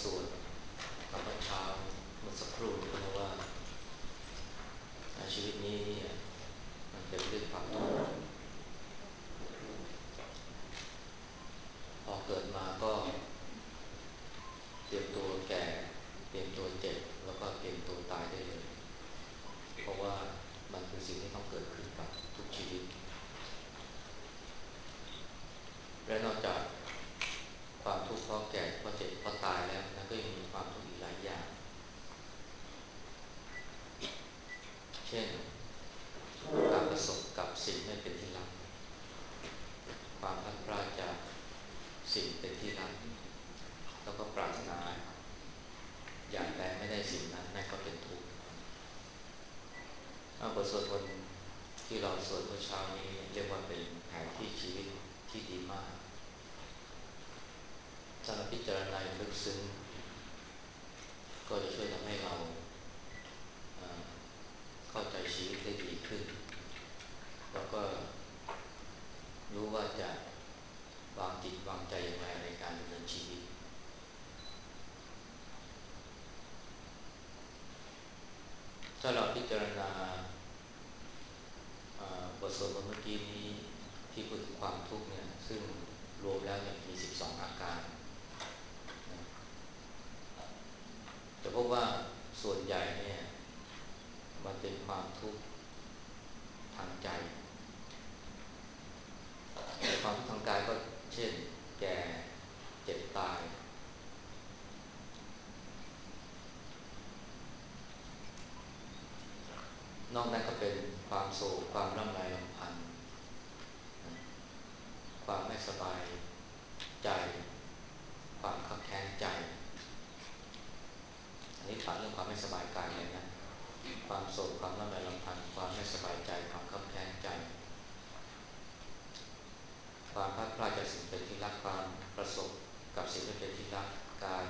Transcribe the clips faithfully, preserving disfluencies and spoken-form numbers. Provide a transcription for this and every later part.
สวดตอนเช้าเมื่อสักครู่นี้ก็ว่าชีวิตนี้เนี่ยมันเต็มไปด้วยความทุกข์พอเกิดมาก็เตรียมตัวแก่เตรียมตัวเจ็บแล้วก็เตรียมตัวตายได้เลยเพราะว่ามันคือสิ่งที่ต้องเกิดขึ้นกับทุกชีวิตและนอกจากความทุกข์เพราะแก่เพราะเจ็บเพราะตายแล้วนะก็ยังมีความทุกข์อีกหลายอย่างเช่นการประสบกับสิ่งไม่เป็นที่รักความพลัดพรากจากสิ่งเป็นที่รักแล้วก็ปรารถนาอยากแต่ไม่ได้สิ่งนั้นนั่นก็เป็นทุกข์บทสวดมนต์ที่เราสวดเมื่อเช้านี้เรียกว่าเป็นแผนที่ชีวิตที่ดีมากถ้าเราพิจารณาลึกซึ้งก็จะช่วยทำให้เราเข้าใจชีวิตได้ดีขึ้นแล้วก็รู้ว่าจะวางจิตวางใจอย่างไรในการดำเนินชีวิตถ้าเราพิจารณาบทสวดเมื่อกี้นี้ที่พูดถึงความทุกข์เนี่ยซึ่งรวมแล้วเนี่ยมีสิบสองอาการแต่พบว่าส่วนใหญ่เนี่ยมันเป็นความทุกข์ทางใจความทุกข์ทางกายก็เช่นแก่เจ็บตายนอกนั้นก็เป็นความโศกความร่ำไรรำพันความไม่สบายใจความคับแค้นใจอันนี้ตัดเรื่องความไม่สบายกายเลยนะความโศกความร่ำไรรำพันความไม่สบายใจความคับแค้นใจความพลาดพลาดจากสิ่งเป็นที่รักความประสบกับสิ่งที่เป็นที่รักการ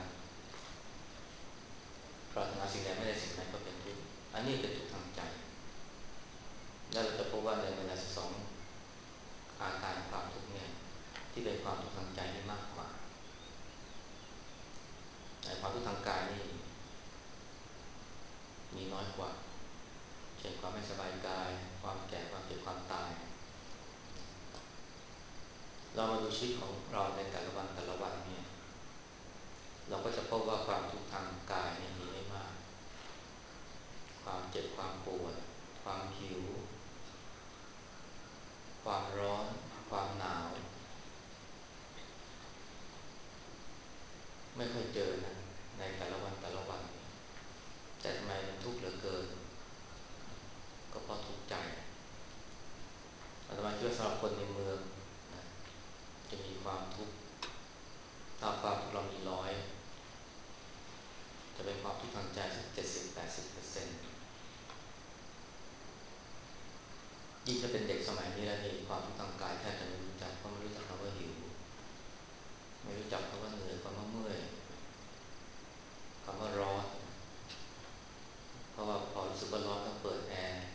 ปรารถนาสิ่งใดไม่ได้สิ่งนั้นก็เป็นทุกข์อันนี้เป็นทุกข์ทางใจแล้วเราจะพบว่าในเวลาสิบสองอาการความทุกข์เนี่ยที่เป็นความทุกข์ทางใจนี่มากกว่าแต่ความทุกข์ทางกายนี่มีน้อยกว่าเช่นความไม่สบายกายความแก่ความเจ็บความตายเรามาดูชีวิตของเราในแต่ละวันแต่ละวันเนี่ยเราก็จะพบว่าความทุกข์ทางกายเนี่ยมีไม่มากความเจ็บความปวดความหิวความร้อนความหนาวไม่ค่อยเจอนะในแต่ละวันแต่ละวันแต่ทำไมมันทุกข์เหลือเกินก็เพราะทุกข์ใจอาตมาคิดว่าสำหรับคนในเมืองนะจะมีความทุกข์ถ้าความทุกข์เรามีร้อยจะเป็นความทุกข์ทางใจสักเจ็ดสิบแปดสิบเปอร์เซ็นต์ยิ่งถ้าเป็นเด็กสมัยนี้แล้วนี่ความทุกข์ทางกายแทบจะไม่รู้จักเพราะไม่รู้จักคำว่าหิวไม่รู้จักคำว่าเหนื่อยคำว่าเมื่อยคำว่าร้อนเพราะว่าพอรู้สึกว่าร้อนก็เปิดแอร์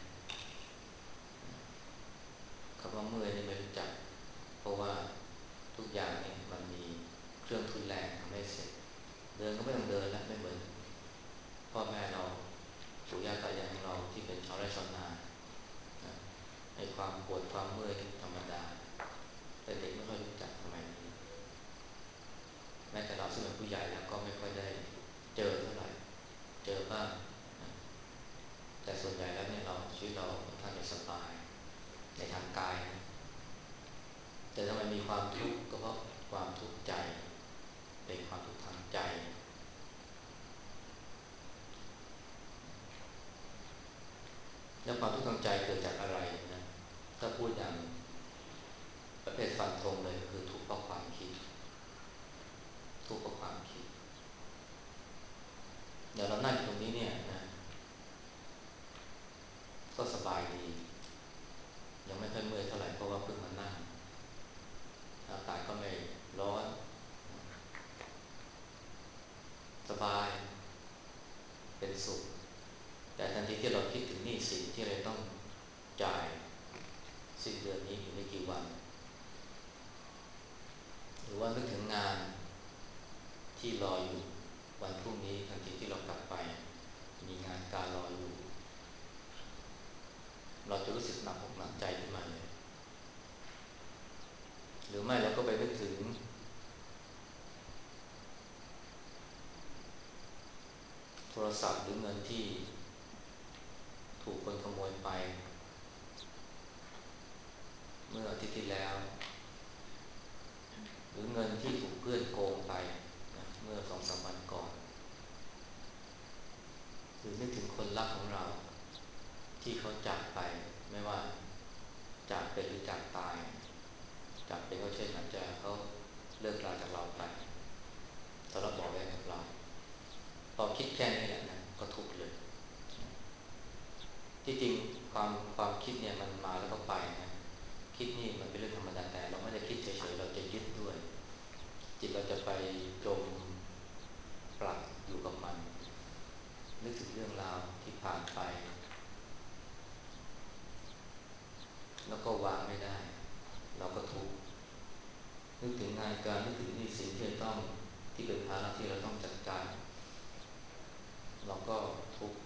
คำว่าเมื่อยนี่ไม่รู้จักเพราะว่าทุกอย่างนี่มันมีเครื่องทุนแรงทำให้เสร็จเดินก็ไม่ต้องเดินแล้วไม่เหมือนพ่อแม่เราปู่ย่าตายายของเราที่เป็นชาวไร่ชาวนาไอ้ความปวดความเมื่อยธรรมดาแต่เด็กไม่ค่อยรู้จักสมัยนี้แม้แต่เราซึ่งเป็นผู้ใหญ่แล้วก็ไม่ค่อยได้เจอเท่าไหร่เจอบ้างแต่ส่วนใหญ่แล้วเนี่ยเราชีวิตเราค่อนข้างจะสบายในทางกายนะแต่ถ้ามันมีความทุกข์ก็เพราะความทุกข์ใจเป็นความทุกข์ทางใจแล้วความทุกข์ทางใจเกิดจากอะไรนะถ้าพูดอย่างประเภทฟันธงเลยคือทุกข์เพราะความคิดทุกข์เพราะความคิดเดี๋ยวเรานั่งอยู่ตรงนี้เนี่ยนะก็สบายดียังไม่ค่อยเมื่อยเท่าไหร่เพราะว่าเพิ่งมานั่งอากาศก็ไม่ร้อนสบายเป็นสุขแต่ทันทีที่เราคิดถึงหนี้สินที่เราต้องจ่ายสิ้นเดือนนี้อยู่ไม่กี่วันหรือว่านึกถึงงานที่รออยู่หรือไม่เราก็ไปนึกถึงโทรศัพท์หรือเงินที่ถูกคนขโมยไปเมื่ออาทิตย์ที่แล้วหรือเงินที่ถูกเพื่อนโกงไปนะเมื่อสองสามวันก่อนหรือนึกถึงคนรักของเราที่เขาจากไปไม่ว่าจากเป็นหรือจากตายจากเป็นก็เช่นอาจจะเขาเลิกลาจากเราไปสำหรับบอกไว้กับเราพอคิดแค่นี้แหละนะก็ทุกข์เลยที่จริงความความคิดเนี่ยมันมาแล้วก็ไปนะคิดนี่มันเป็นเรื่องธรรมดาแต่เราไม่ได้คิดเฉยๆเราจะยึดด้วยจิตเราจะไปจมปลักอยู่กับมันนึกถึงเรื่องราวที่ผ่านไปแล้วก็วางไม่ได้เราก็ทุกข์นึกถึงงานการนึกถึงหนี้สินที่ต้องที่เป็นภาระที่เราต้องจัดการเราก็ทุกข์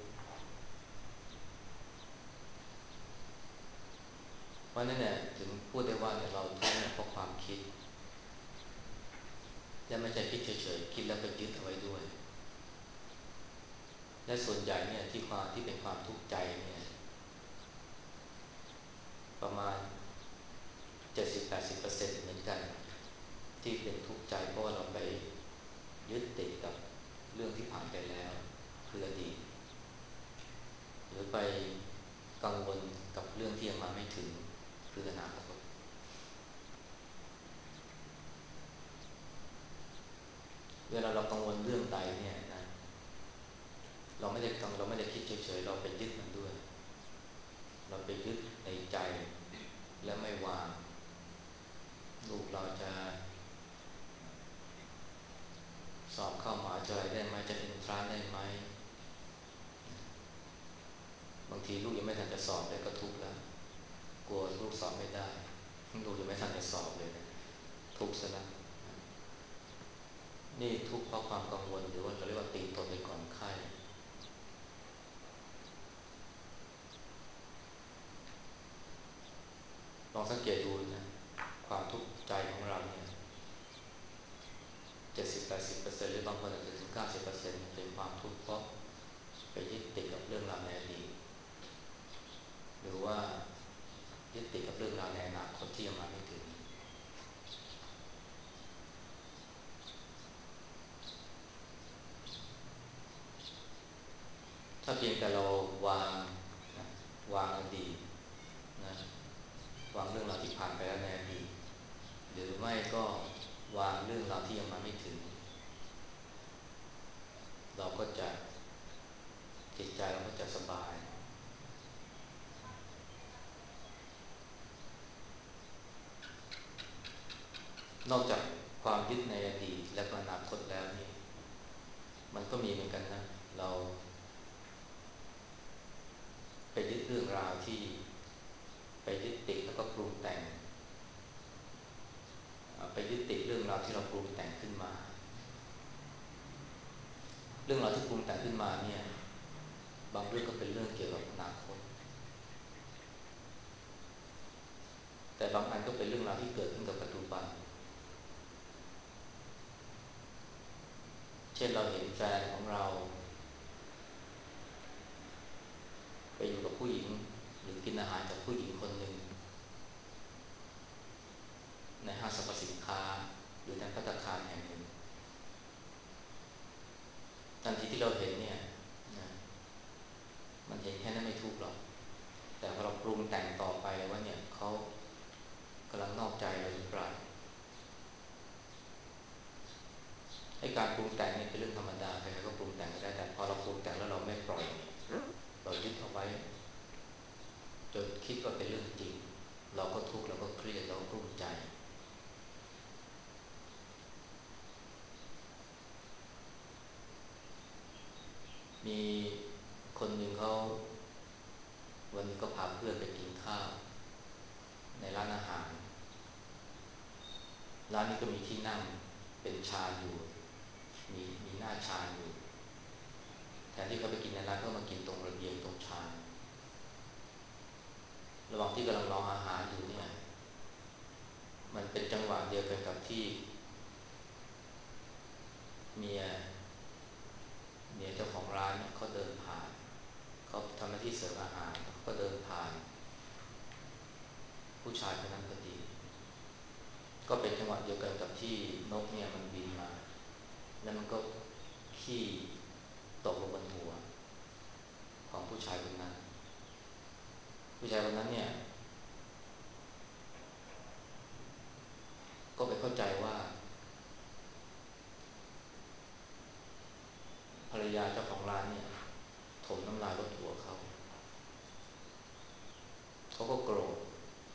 เพราะนั่นเนี่ยถึงพูดได้ว่าเนี่ยเราทุกข์เนี่ยเพราะความคิดและไม่ใช่คิดเฉยๆคิดแล้วก็ยึดเอาไว้ด้วยและส่วนใหญ่เนี่ยที่ความที่เป็นความทุกข์ใจเนี่ยประมาณ เจ็ดสิบถึงแปดสิบเปอร์เซ็นต์ เหมือนกันที่เป็นทุกข์ใจเพราะว่าเราไปยึดติดกับเรื่องที่ผ่านไปแล้วคืออดีตหรือไปกังวลกับเรื่องที่ยังมาไม่ถึงคืออนาคตเวลาเรากังวลเรื่องใดเนี่ยนะเราไม่ได้กังเราไม่ได้คิดเฉยๆเราไปยึดมันด้วยเราไปยึดในใจและไม่วางลูกเราจะสอบเข้ามหาวิทยาลัยได้ไหมจะเอนทรานซ์ได้ไหมบางทีลูกยังไม่ทันจะสอบเลยก็ทุกข์แล้วกลัวลูกสอบไม่ได้ลูกยังไม่ทันจะสอบเลยนะทุกข์ซะแล้วนี่ทุกข์เพราะความกังวลหรือว่าเราเรียกว่าตีตนไปก่อนไข้ลองสังเกตดูนะความทุกข์ใจของเราเนี่ยเจ็ดสิบแปดสิบเปอร์เซ็นต์หรือบางคนอาจจะถึงเก้าสิบเปอร์เซ็นต์เป็นความทุกข์เพราะไปยึดติดกับเรื่องราวในอดีตหรือว่ายึดติดกับเรื่องราวในอนาคตที่ยังมาไม่ถึงถ้าเพียงแต่เราวางนะวางอดีตนะวางเรื่องราวที่ผ่านไปแล้วในอดีตหรือไม่ก็วางเรื่องราวที่ยังมาไม่ถึงเราก็จะจิตใจเราก็จะสบายนอกจากความยึดในอดีตและก็อนาคตแล้วนี่มันก็มีเหมือนกันนะเราไปยึดเรื่องราวที่ไปยึดติดแล้วก็ปรุงแต่งไปยึดติดเรื่องราวที่เราปรุงแต่งขึ้นมาเรื่องราวที่ปรุงแต่งขึ้นมาเนี่ยบางเรื่องก็เป็นเรื่องเกี่ยวกับอนาคตแต่บางอันก็เป็นเรื่องราวที่เกิดขึ้นกับปัจจุบันเช่นเราเห็นแฟนของเราไปอยู่กับผู้หญิงหรือกินอาหารกับผู้หญิงคนหนึ่งในห้างสรรพสินค้าหรือในภัตตาคารแห่งหนึ่งทันทีที่เราเห็นเนี่ยนะมันเห็นแค่นั้นไม่ทุกข์หรอกแต่พอเราปรุงแต่งต่อไปว่าเนี่ยเขากำลังนอกใจเราหรือเปล่าไอ้การปรุงแต่งนี่เป็นเรื่องธรรมดาใครๆก็ปรุงแต่งได้แต่พอเราปรุงแต่งแล้วเราไม่ปล่อยเรายึดเอาไว้จนคิดว่าเป็นเรื่องจริงเราก็ทุกข์เราก็เครียดเราก็กลุ้มใจมีคนหนึ่งเขาวันนี้ก็พาเพื่อนไปกินข้าวในร้านอาหารร้านนี้ก็มีที่นั่งเป็นชานอยู่มีมีหน้าชานอยู่แทนที่เขาไปกินในร้านก็มากินตรงระเบียงตรงชานระหว่างที่กำลังรออาหารอยู่เนี่ยมันเป็นจังหวะะเดียวกันกับที่เมียเมียเจ้าของร้านเนี่ยเขาเดินผ่านเขาทำหน้าที่เสิร์ฟอาหารเขาก็เดินผ่านผู้ชายคนนั้นพอดีก็เป็นจังหวะเดียวกันกับที่นกเนี่ยมันบินมาแล้วมันก็ขี้ตกลงบนหัวของผู้ชายคนนั้นผู้ชายคนนั้นเนี่ยก็ไปเข้าใจว่าภรรยาเจ้าของร้านเนี่ยถมน้ำลายรถหัวเขาเขาก็โกรธ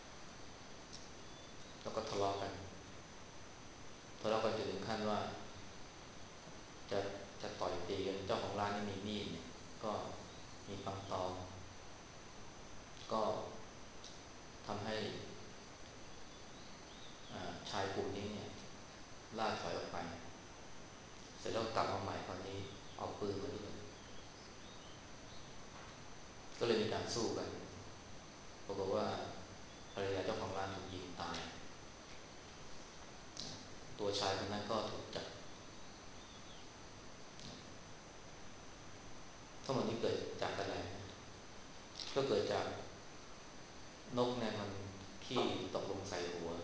แล้วก็ทะเลาะกันทะเลาะกันจนถึงขั้นว่าจะจะต่อยตีกันเจ้าของร้านนี่มีมีดเนี่ยก็มีปังตอก็ทำให้ชายกลุ่มนี้เนี่ยล่าถอยออกไปเสร็จแล้วกลับมาใหม่คราวนี้เอาปืนมาด้วยก็เลยมีการสู้กันปรากฏว่าภรรยาเจ้าของร้านถูกยิงตายตัวชายคนนั้นก็ถูกจับทั้งหมดนี้เกิดจากอะไรก็เกิดจากนกเนี่ยมันขี้ตกลงใส่หัว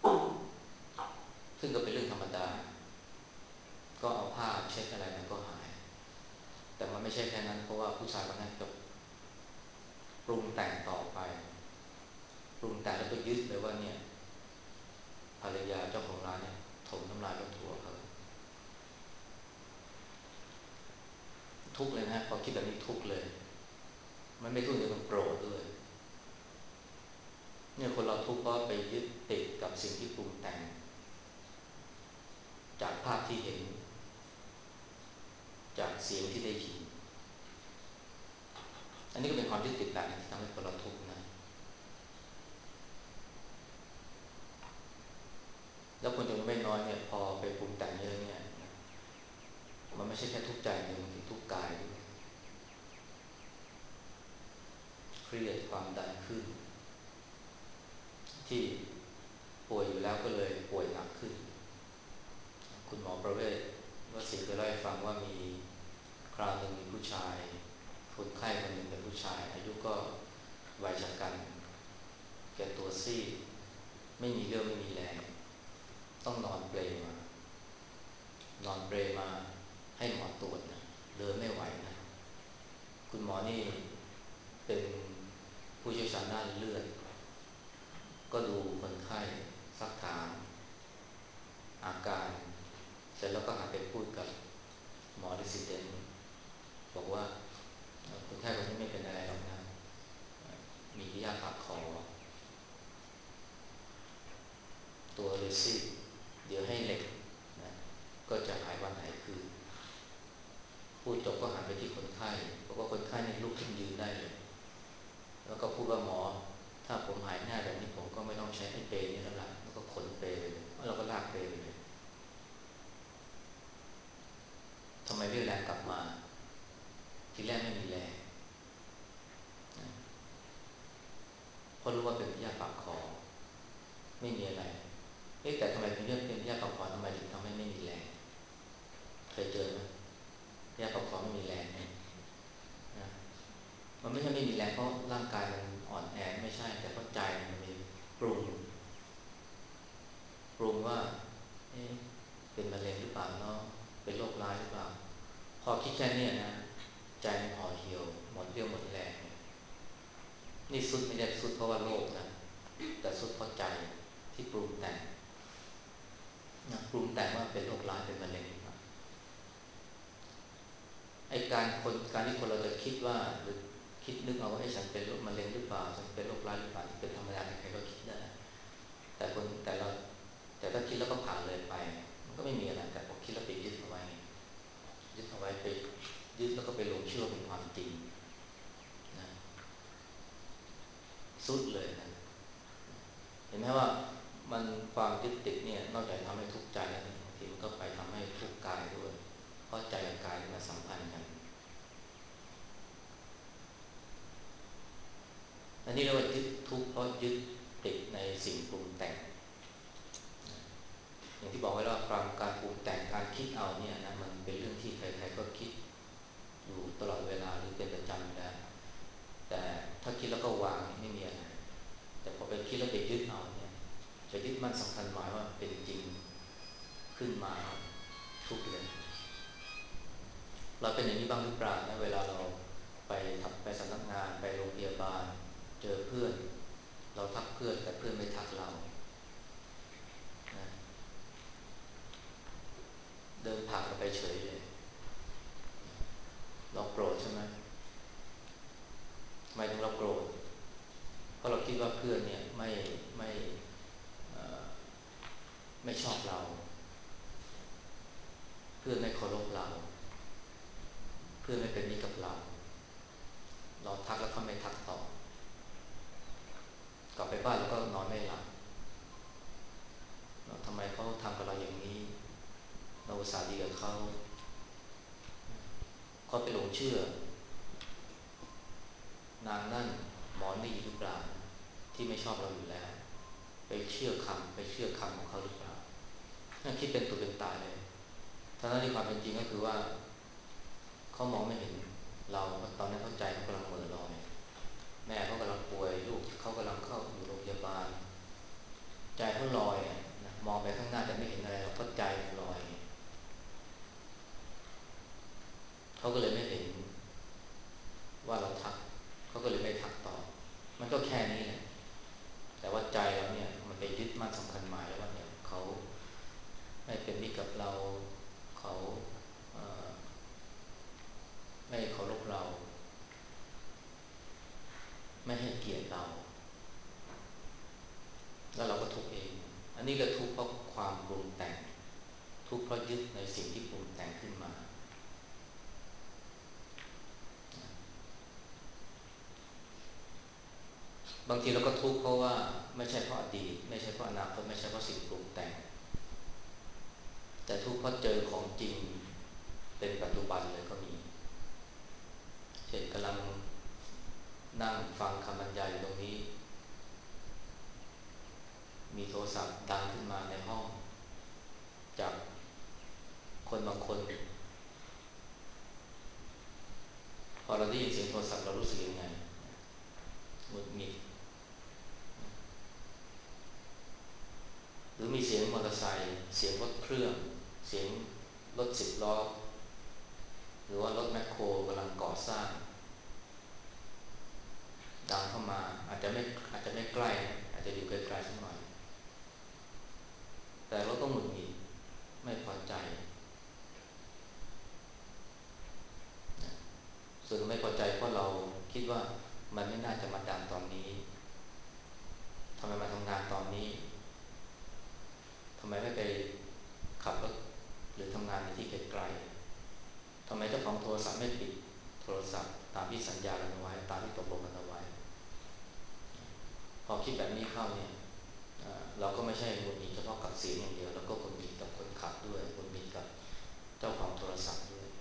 ซึ่งก็เป็นเรื่องธรรมดาก็เอาผ้าเช็ดอะไรมันก็หายแต่มันไม่ใช่แค่นั้นเพราะว่าผู้ชายคนนั้นก็ปรุงแต่งต่อไปปรุงแต่งแล้วก็ยึดเลยว่าเนี่ยภรรยาเจ้าของร้านเนี่ยถมน้ำลายรถทัวร์เขาทุกเลยนะพอคิดแบบนี้ทุกเลยมันไม่ทุกเลยมันโกรธด้วยเนี่ยคนเราทุกข์เพราะไปยึดติดกับสิ่งที่ปรุงแต่งจากภาพที่เห็นจากเสียงที่ได้ยินอันนี้ก็เป็นความยึดติดแบบนึงที่ทำให้คนเราทุกข์นะแล้วคนจำนวนไม่น้อยเนี่ยพอไปปรุงแต่งเยอะเนี่ยมันไม่ใช่แค่ทุกข์ใจเดียวมันทุกข์กายด้วยเครียดความดันขึ้นที่ป่วยอยู่แล้วก็เลยป่วยหนักขึ้นคุณหมอประเวศวสิทธิ์เคยเล่าให้ฟังว่ามีคราวหนึ่งมีผู้ชายคนไข้คนหนึ่งเป็นผู้ชายอายุก็วัยชะกันแก่ตัวซีดไม่มีเรี่ยวไม่มีแรงต้องนอนเปลมานอนเปลมาให้หมอตรวจนะเดินไม่ไหวนะคุณหมอนี่เป็นผู้เชี่ยวชาญด้านเลือดก็ดูคนไข้ซักถามอาการเสร็จแล้วก็หันไปพูดกับหมอดิสิเดนบอกว่าคนไข้คนนี้ไม่เป็นอะไรหรอกนะมีที่ยาปากคอตัวเลยซีดเดี๋ยวให้เหล็กนะก็จะหายวันหายคืนพูดจบก็หันไปที่คนไข้บอกว่าคนไข้นี่ลุกขึ้นยืนได้เลยแล้วก็พูดว่าหมอถ้าผมหายง่ายแบบนี้ผมก็ไม่ต้องใช้ไอ้เปรนี้แล้วล่ะแล้วก็ขนเปรไปเลยแล้วเราก็ลากเปรไปเลยทำไมเรี่ยวแรงกลับมาทีแรกไม่มีแรงเพราะรู้ว่าเป็นพยาธิปากคอไม่มีอะไรเอ๊ะแต่ทำไมเป็นเรื่องเป็นพยาธิปากคอทำไมถึงทำให้ไม่มีแรงเคยเจอไหมพยาธิปากคอไม่มีแรงนะมันไม่ใช่ไม่มีแรงเพราะร่างกายมันอ่อนแอไม่ใช่แต่เพราะใจมันมีปรุงปรุงว่าเอ๊ะเป็นมะเร็งหรือเปล่าเนาะเป็นโรคร้ายหรือเปล่าพอคิดแค่นี้นะใจมันห่อเหี่ยวหมดเรี่ยวหมดแรงนี่สุดไม่ได้สุดเพราะว่าโลกนะแต่สุดเพราะใจที่ปรุงแต่งนะปรุงแต่งว่าเป็นโรคร้ายเป็นมะเร็งไอการคนการที่คนเราจะคิดว่าหรือคิดนึกเอาว่าไอ้ฉันเป็นโรคมะเร็งหรือเปล่าฉันเป็นโรคร้ายหรือเปล่าที่เป็นธรรมดาใครๆก็คิดได้แต่คนแต่เราแต่ถ้าคิดแล้วก็ผ่านเลยไปมันก็ไม่มีอะไรแต่พอคิดแล้วไปยึดเอาไว้ยึดเอาไว้ไปยึดแล้วก็ไปหลงเชื่อเป็นความจริงนะสุดเลยนะเห็นไหมว่ามันความยึดติดเนี่ยนอกจากทำให้ทุกข์ใจแล้วบางทีมันก็ไปทำให้ทุกข์กายด้วยเพราะใจกับกายมันสัมพันธ์กันอันนี้เรียกว่ายึดทุกข์เพราะยึดติดในสิ่งปรุงแต่งบอกไว้ว่าการการปรุงแต่งการคิดเอาเนี่ยนะมันเป็นเรื่องที่ใครๆก็คิดอยู่ตลอดเวลาหรือเป็นประจำอยู่แล้วแต่ถ้าคิดแล้วก็วางไม่มีอะไรแต่พอไปคิดแล้วไปยึดเอาเนี่ยจะยึดมั่นสำคัญหมายว่าเป็นจริงขึ้นมาทุกข์เลยเราเป็นอย่างนี้บ้างหรือเปล่านะเวลาเราไปทำไปสำนักงานไปโรงพยาบาลเจอเพื่อนเราทักเพื่อนแต่เพื่อนไม่ทักเรานะเดินผ่านเราไปเฉยเลยเราโกรธใช่ไหมทำไมถึงเราโกรธเพราะเราคิดว่าเพื่อนเนี่ยไม่ไม่ไม่ชอบเราเพื่อนไม่เคารพเราเพื่อนไม่เป็นมิตรกับเราเราทักแล้วเขาไม่ทักตอบกลับไปบ้านแล้วก็นอนไม่หลับเราทำไมเขาทำกับเราอย่างนี้เราอุตส่าห์ดีกับเขาเขาไปหลงเชื่อนางนั่นหมอนี่หรือเปล่าที่ไม่ชอบเราอยู่แล้วไปเชื่อคำไปเชื่อคำของเขาหรือเปล่าถ้าคิดเป็นตัวเป็นตายเลยทั้งที่ความเป็นจริงก็คือว่าเขามองไม่เห็นเราตอนนั้นเข้าใจเขากำลังเหม่อลอยแม่เขากำลังป่วยลูกเขากำลังเข้าอยู่โรงพยาบาลใจเขาลอยมองไปข้างหน้าแต่ไม่เห็นอะไรเราก็ใจลอยเขาก็เลยไม่เห็นว่าเราทักเขาก็เลยไม่ทักต่อมันก็แค่นี้แหละแต่ว่าใจเราเนี่ยมันไปยึดมั่นสำคัญหมายแล้วว่าเนี่ยเขาไม่เป็นมิตรกับเราเขาไม่เคารพเราไม่ให้เกียรติเราแล้วเราก็ทุกข์เองอันนี้ก็ทุกข์เพราะความปรุงแต่งทุกข์เพราะยึดในสิ่งที่ปรุงแต่งขึ้นมาบางทีเราก็ทุกข์เพราะว่าไม่ใช่เพราะอดีตไม่ใช่เพราะอนาคตไม่ใช่เพราะสิ่งปรุงแต่งแต่ทุกข์เพราะเจอของจริงเป็นปัจจุบันเลยก็มีเช่นกำลังนั่งฟังคำบรรยายอยู่ตรงนี้มีโทรศัพท์ดังขึ้นมาในห้องจากคนบางคนพอเราได้ยินเสียงโทรศัพท์เรารู้สึกยังไงหงุดหงิดหรือมีเสียงมอเตอร์ไซค์เสียงรถเครื่องเสียงรถสิบล้อหรือว่ารถแมคโครกำลังก่อสร้างดังเข้ามาอาจจะไม่อาจจะไม่ใกล้อาจจะอยู่ไกลๆสักหน่อยแต่เราก็หงุดหงิดไม่พอใจส่วนไม่พอใจเพราะเราคิดว่ามันไม่น่าจะมาดังตอนนี้ทำไมมาทำงานตอนนี้ทำไมไม่ไปขับรถหรือทำงานในที่ไกลๆทำไมเจ้าของโทรศัพท์ไม่ปิดโทรศัพท์ตามที่สัญญากันเอาไว้ตามที่ตกลงกันเอาไว้พอคิดแบบนี้เข้าเนี่ยเราก็ไม่ใช่หงุดหงิดเฉพาะกับเสียงอย่างเดียวแล้วก็หงุดหงิดกับคนขับด้วยหงุดหงิดกับเจ้าของโทรศัพท์ด้วย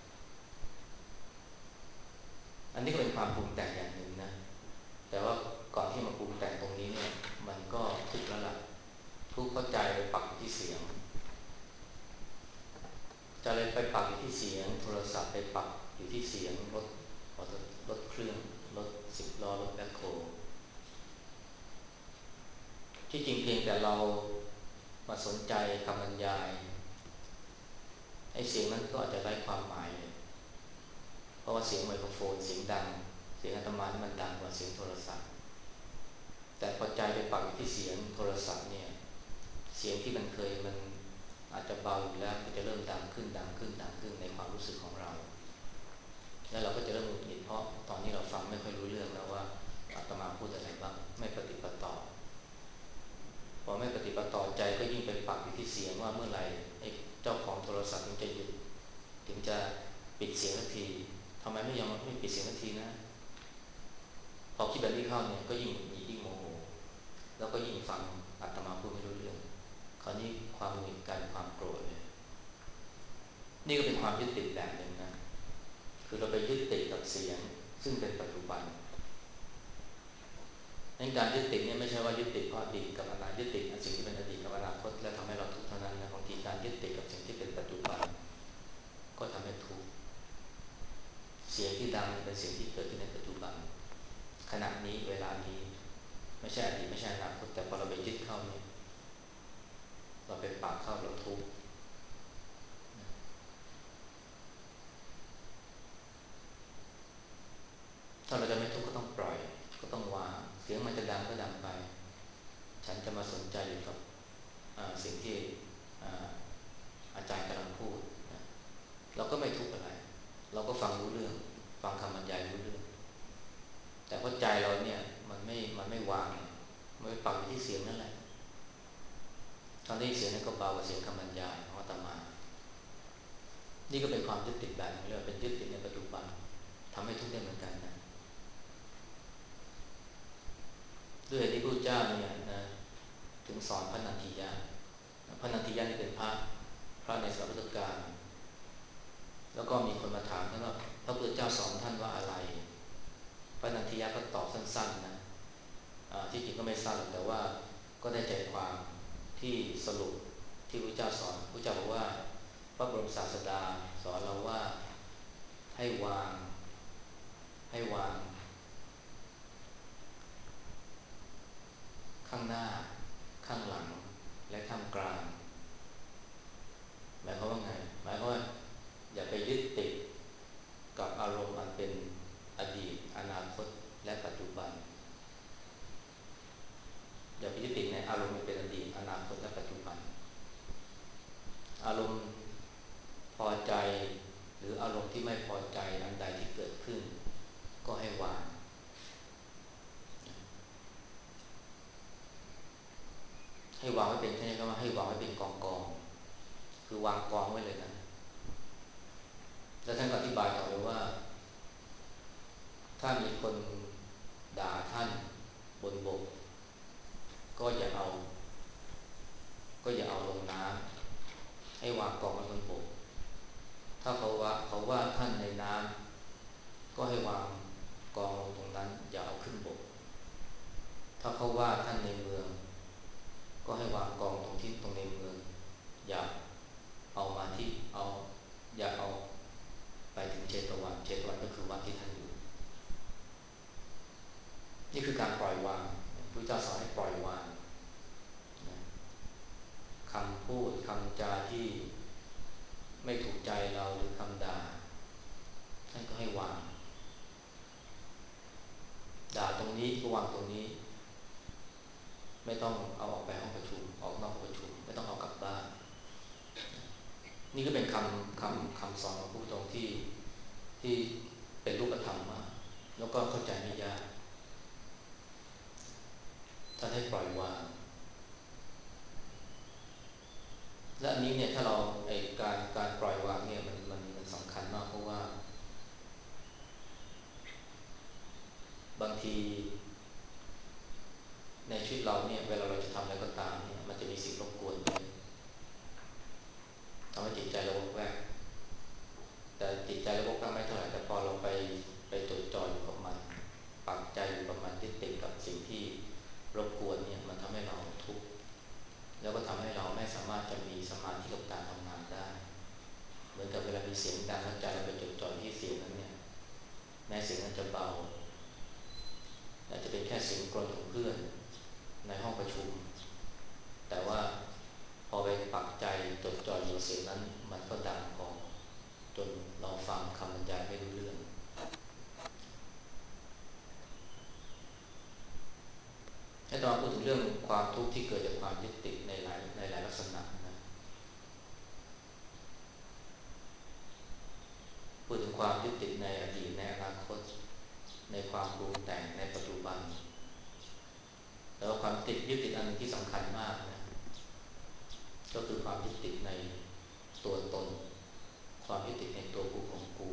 อันนี้ก็เป็นความปรุงแต่งอย่างหนึ่งนะแต่ว่าก่อนที่มาปรุงแต่งตรงนี้เนี่ยมันก็ทุกข์แล้วล่ะทุกข์เพราะใจไปปักอยู่ที่เสียงใจเลยไปปักอยู่ที่เสียงโทรศัพท์ไปปักอยู่ที่เสียงรถรถเครื่องรถสิบล้อรถแบคโฮที่จริงเพียงแต่เรามาสนใจคำบรรยายไอ้เสียงนั้นก็อาจจะไร้ความหมายเลยเพราะว่าเสียงไมโครโฟนเสียงดังเสียงอาตมานี่มันดังกว่าเสียงโทรศัพท์แต่พอใจไปปักอยู่ที่เสียงโทรศัพท์เนี่ยเสียงที่มันเคยมันอาจจะเบาอยู่แล้วก็จะเริ่มดังขึ้นดังขึ้นดังขึ้นในความรู้สึกของเราแล้วเราก็จะเริ่มหงุดหงิดเพราะตอนนี้เราฟังไม่ค่อยรู้เรื่องแล้วว่าอาตมาพูดอะไรบ้างไม่ปฏิปต่อพอไม่ปฏิปต่อใจก็ยิ่งไปปักอยู่ที่เสียงว่าเมื่อไหร่ไอ้เจ้าของโทรศัพท์ถึงจะหยุดถึงจะปิดเสียงสักทีทำไมไม่ยอมไม่ปิดเสียงสักทีนะพอคิดแบบนี้เข้าเนี่ยก็ยิ่งหงุดหงิดยิ่งโมโหแล้วก็ยิ่งฟังอาตมาพูดไม่รู้เรื่องคราวนี้ความหงุดหงิดกลายเป็นความโกรธเลยนี่ก็เป็นความยึดติดแบบหนึ่งนะคือเราไปยึดติดกับเสียงซึ่งเป็นปัจจุบันในการยึดติดเนี่ยไม่ใช่ว่ายึดติดเพราะอดีตกับอนาคตยึดติดสิ่งที่เป็นอดีตกับอนาคตและทำให้เราทุกข์เท่านั้นนะบางทีการปากเข้าเราทุกข์ถ้าเราจะไม่ทุกข์ก็ต้องปล่อยก็ต้องวางเสียงมันจะดังก็ดังไปฉันจะมาสนใจอยู่กับสิ่งที่อาจารย์กำลังพูดเราก็ไม่ทุกข์อะไรเราก็ฟังรู้เรื่องฟังคำบรรยายรู้เรื่องแต่เพราะใจเราเนี่ยมันไม่มันไม่วางมันไปปักอยู่ที่เสียงนั่นแหละตอนนี้เสียงนั้นก็เบากว่าเสียงคำบรรยายของอาตมานี่ก็เป็นความยึดติดแบบนึงเรียกว่าเป็นยึดติดในปัจจุบันทำให้ทุกข์ได้เหมือนกันนะด้วยเหตุที่พระพุทธเจ้าเนี่ยนะถึงสอนพระนันทิยะพระนันทิยะนี่เป็นพระพระในสมัยพุทธกาลแล้วก็มีคนมาถามท่านว่าพระพุทธเจ้าสอนท่านว่าอะไรพระนันทิยะก็ตอบสั้นๆนะที่จริงก็ไม่สั้นแต่ว่าก็ได้ใจความที่สรุปที่พระเจ้าสอนพระเจ้าบอกว่าพระบรมศาสดาสอนเราว่าให้วางให้วางข้างหน้าข้างหลังและท่ามกลางหมายความว่าไงหมายความว่าอย่าไปยึดติดกับอารมณ์อันเป็นอดีตอนาคตและปัจจุบันอย่าไปยึดติดในอารมณ์อันเป็นอดีตอนาคตและปัจจุบันอารมณ์พอใจหรืออารมณ์ที่ไม่พอใจอันใดที่เกิดขึ้นก็ให้วางให้วางไว้เป็นแค่นี้ก็ว่าให้วางไว้เป็นกองกองคือวางกองไว้เลยนะแล้วท่านก็อธิบายต่อไปว่าถ้ามีคนด่าท่านบนบกก็อย่าเอาก็อย่าเอาลงน้ำให้วางกองไว้บนบกถ้าเขาว่าเขาว่าท่านในน้ำก็ให้วางกองลงตรงนั้นอย่าเอาขึ้นบกถ้าเขาว่าท่านในเมืองก็ให้วางกองตรงที่ตรงในเมืองอย่าเอามาที่เอาอย่าเอาไปถึงเชตวันเชตวันก็คือวัดที่ท่านอยู่นี่คือการปล่อยวางพระเจ้าสอนให้ปล่อยวางคำพูดคำจาที่ไม่ถูกใจเราหรือคำด่าท่านก็ให้วางด่าตรงนี้ก็วางตรงนี้ไม่ต้องเอาออกไปห้องประชุมออกนอกประชุมไม่ต้องเอากลับบ้านนี่ก็เป็นคำคำคำสอนของพระพุทธองค์ที่ที่เป็นรูปธรรมมากแล้วก็เข้าใจไม่ยากท่านให้ปล่อยวางและอันนี้เนี่ยถ้าเราไอการการปล่อยวางเนี่ยมันมันมันสำคัญมากเพราะว่าบางทีในชีวิตเราเนี่ยเวลาเราจะทำอะไรก็ตามเนี่ยมันจะมีสิ่งรบกวนเยอะทำให้จิตใจเราวอกแวกแต่จิตใจเราวอกแวกไม่เท่าไหร่แต่พอเราไปไปจดจ่ออยู่กับมันปักใจอยู่กับมันยึดติดกับสิ่งที่รบกวนเนี่ยมันทำให้เราทุกข์แล้วก็ทำให้เราไม่สามารถจะมีสมาธิกับการทำงานได้เหมือนกับเวลามีเสียงดังแล้วใจเราไปจดจ่อที่เสียงนั้นเนี่ยแม้เสียงนั้นจะเบาอาจจะเป็นแค่เสียงกรนของเพื่อนในห้องประชุมแต่ว่าพอไปปักใจจดจ่ออยู่เสียงนั้นมันก็ดังพอจนเราฟังคำบรรยายไม่รู้เรื่องให้ตอนพูดถึงเรื่องความทุกข์ที่เกิดจากความยึดติดในหลายในหลายลักษณะนะพูดถึงความยึดติดในอดีตในอนาคตในความปรุงแต่งในปัจจุบันแล้วความติดยึดติดอันนึงที่สำคัญมากนะก็คือความยึดติดในตัวตนความยึดติดในตัวกูของกู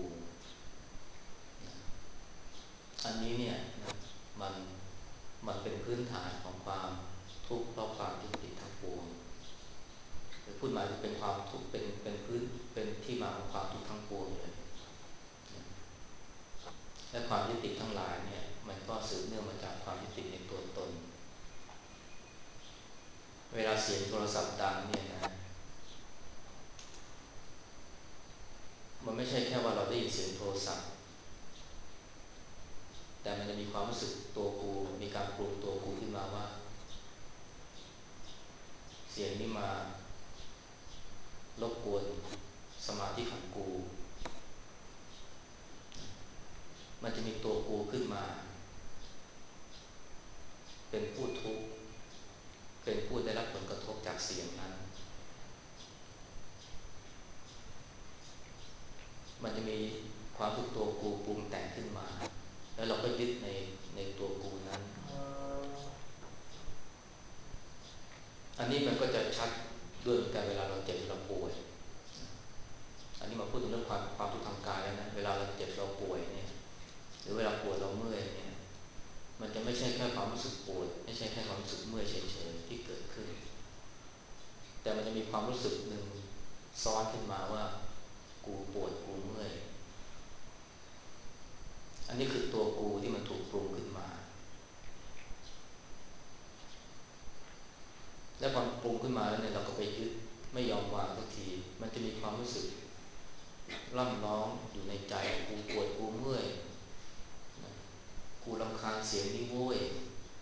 อันนี้เนี่ยนะมันมันเป็นพื้นฐานของความทุกข์เพราะความยึดติดทั้งปวงหรือพูดหมายถึงเป็นความทุกข์เป็นเป็นพื้นเป็นที่มาของความทุกข์ทั้งปวงเลยและความยึดติดทั้งหลายเนี่ยมันก็สืบเนื่องมาจากความยึดติดในตัวตนเวลาเสียงโทรศัพท์ดังเนี่ยนะมันไม่ใช่แค่ว่าเราได้ยินเสียงโทรศัพท์แต่มันจะมีความรู้สึกตัวกูมีการปรุงตัวกูขึ้นมาว่าเสียงนี้มารบกวนสมาธิของกูมันจะมีตัวกูขึ้นมาเป็นผู้ทุกข์เป็นผู้ได้รับผลกระทบจากเสียงนั้นมันจะมีความถูกตัวกูปรุงแต่งขึ้นมาแล้วเราก็ยึดในในตัวกูนั้นอันนี้มันก็จะชัดด้วยกันเวลาเราเจ็บเราป่วยอันนี้มาพูดถึงเรื่องความความทุกข์ทางกายแล้วนะเวลาเราเจ็บเราป่วยเนี่ยหรือเวลาปวดเราเมื่อยเนี่ยมันจะไม่ใช่แค่ความรู้สึกปวดไม่ใช่แค่ความรู้สึกเมื่อยเฉยๆที่เกิดขึ้นแต่มันจะมีความรู้สึกหนึ่งซ้อนขึ้นมาว่ากูปวดกูเมื่อยอันนี้คือตัวกูที่มันถูกปรุงขึ้นมาแล้วพอปรุงขึ้นมาแล้วเนี่ยเราก็ไปยึดไม่ยอมวางสักทีมันจะมีความรู้สึกร่ำร้องอยู่ในใจกูปวดกูเมื่อยกูรำคาญเสียงนี้โว้ย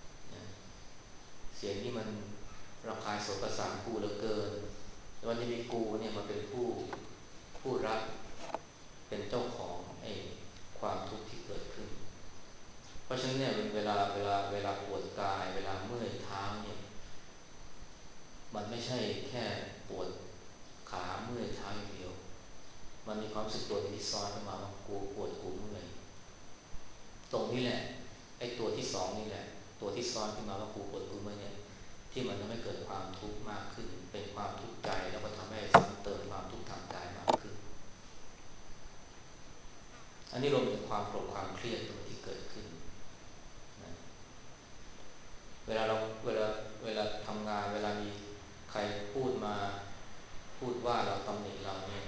เสียงนี้มันระคายโสตประสาทกูเหลือเกินแล้วมันจะมีกูเนี่ยมาเป็นผู้ผู้รับเป็นเจ้าของไอ้ความทุกข์ที่เกิดขึ้นเพราะฉะนั้นเนี่ยเวลาเวลาเวลาปวดกายเวลาเมื่อยเท้าเนี่ยมันไม่ใช่แค่ปวดขาเมื่อยเท้าอย่างเดียวมันมีความรู้สึกตัวที่ซ้อนขึ้นมาว่ากูปวดกูเมื่อยตรงนี้แหละไอ้ตัวที่สองนี่แหละตัวที่ซ้อนขึ้นมาว่ากูปวดกูเมื่อยเนี่ยที่มันทำให้เกิดความทุกข์มากขึ้นเป็นความทุกข์ใจแล้วก็ทำให้ซ้ำเติมความทุกข์ทางกายมากขึ้นอันนี้รวมถึงความโกรธความเครียดตัวที่เกิดขึ้นนะเวลาเราเวลาเวลาทำงานเวลามีใครพูดมาพูดว่าเราตำหนิเราเนี่ย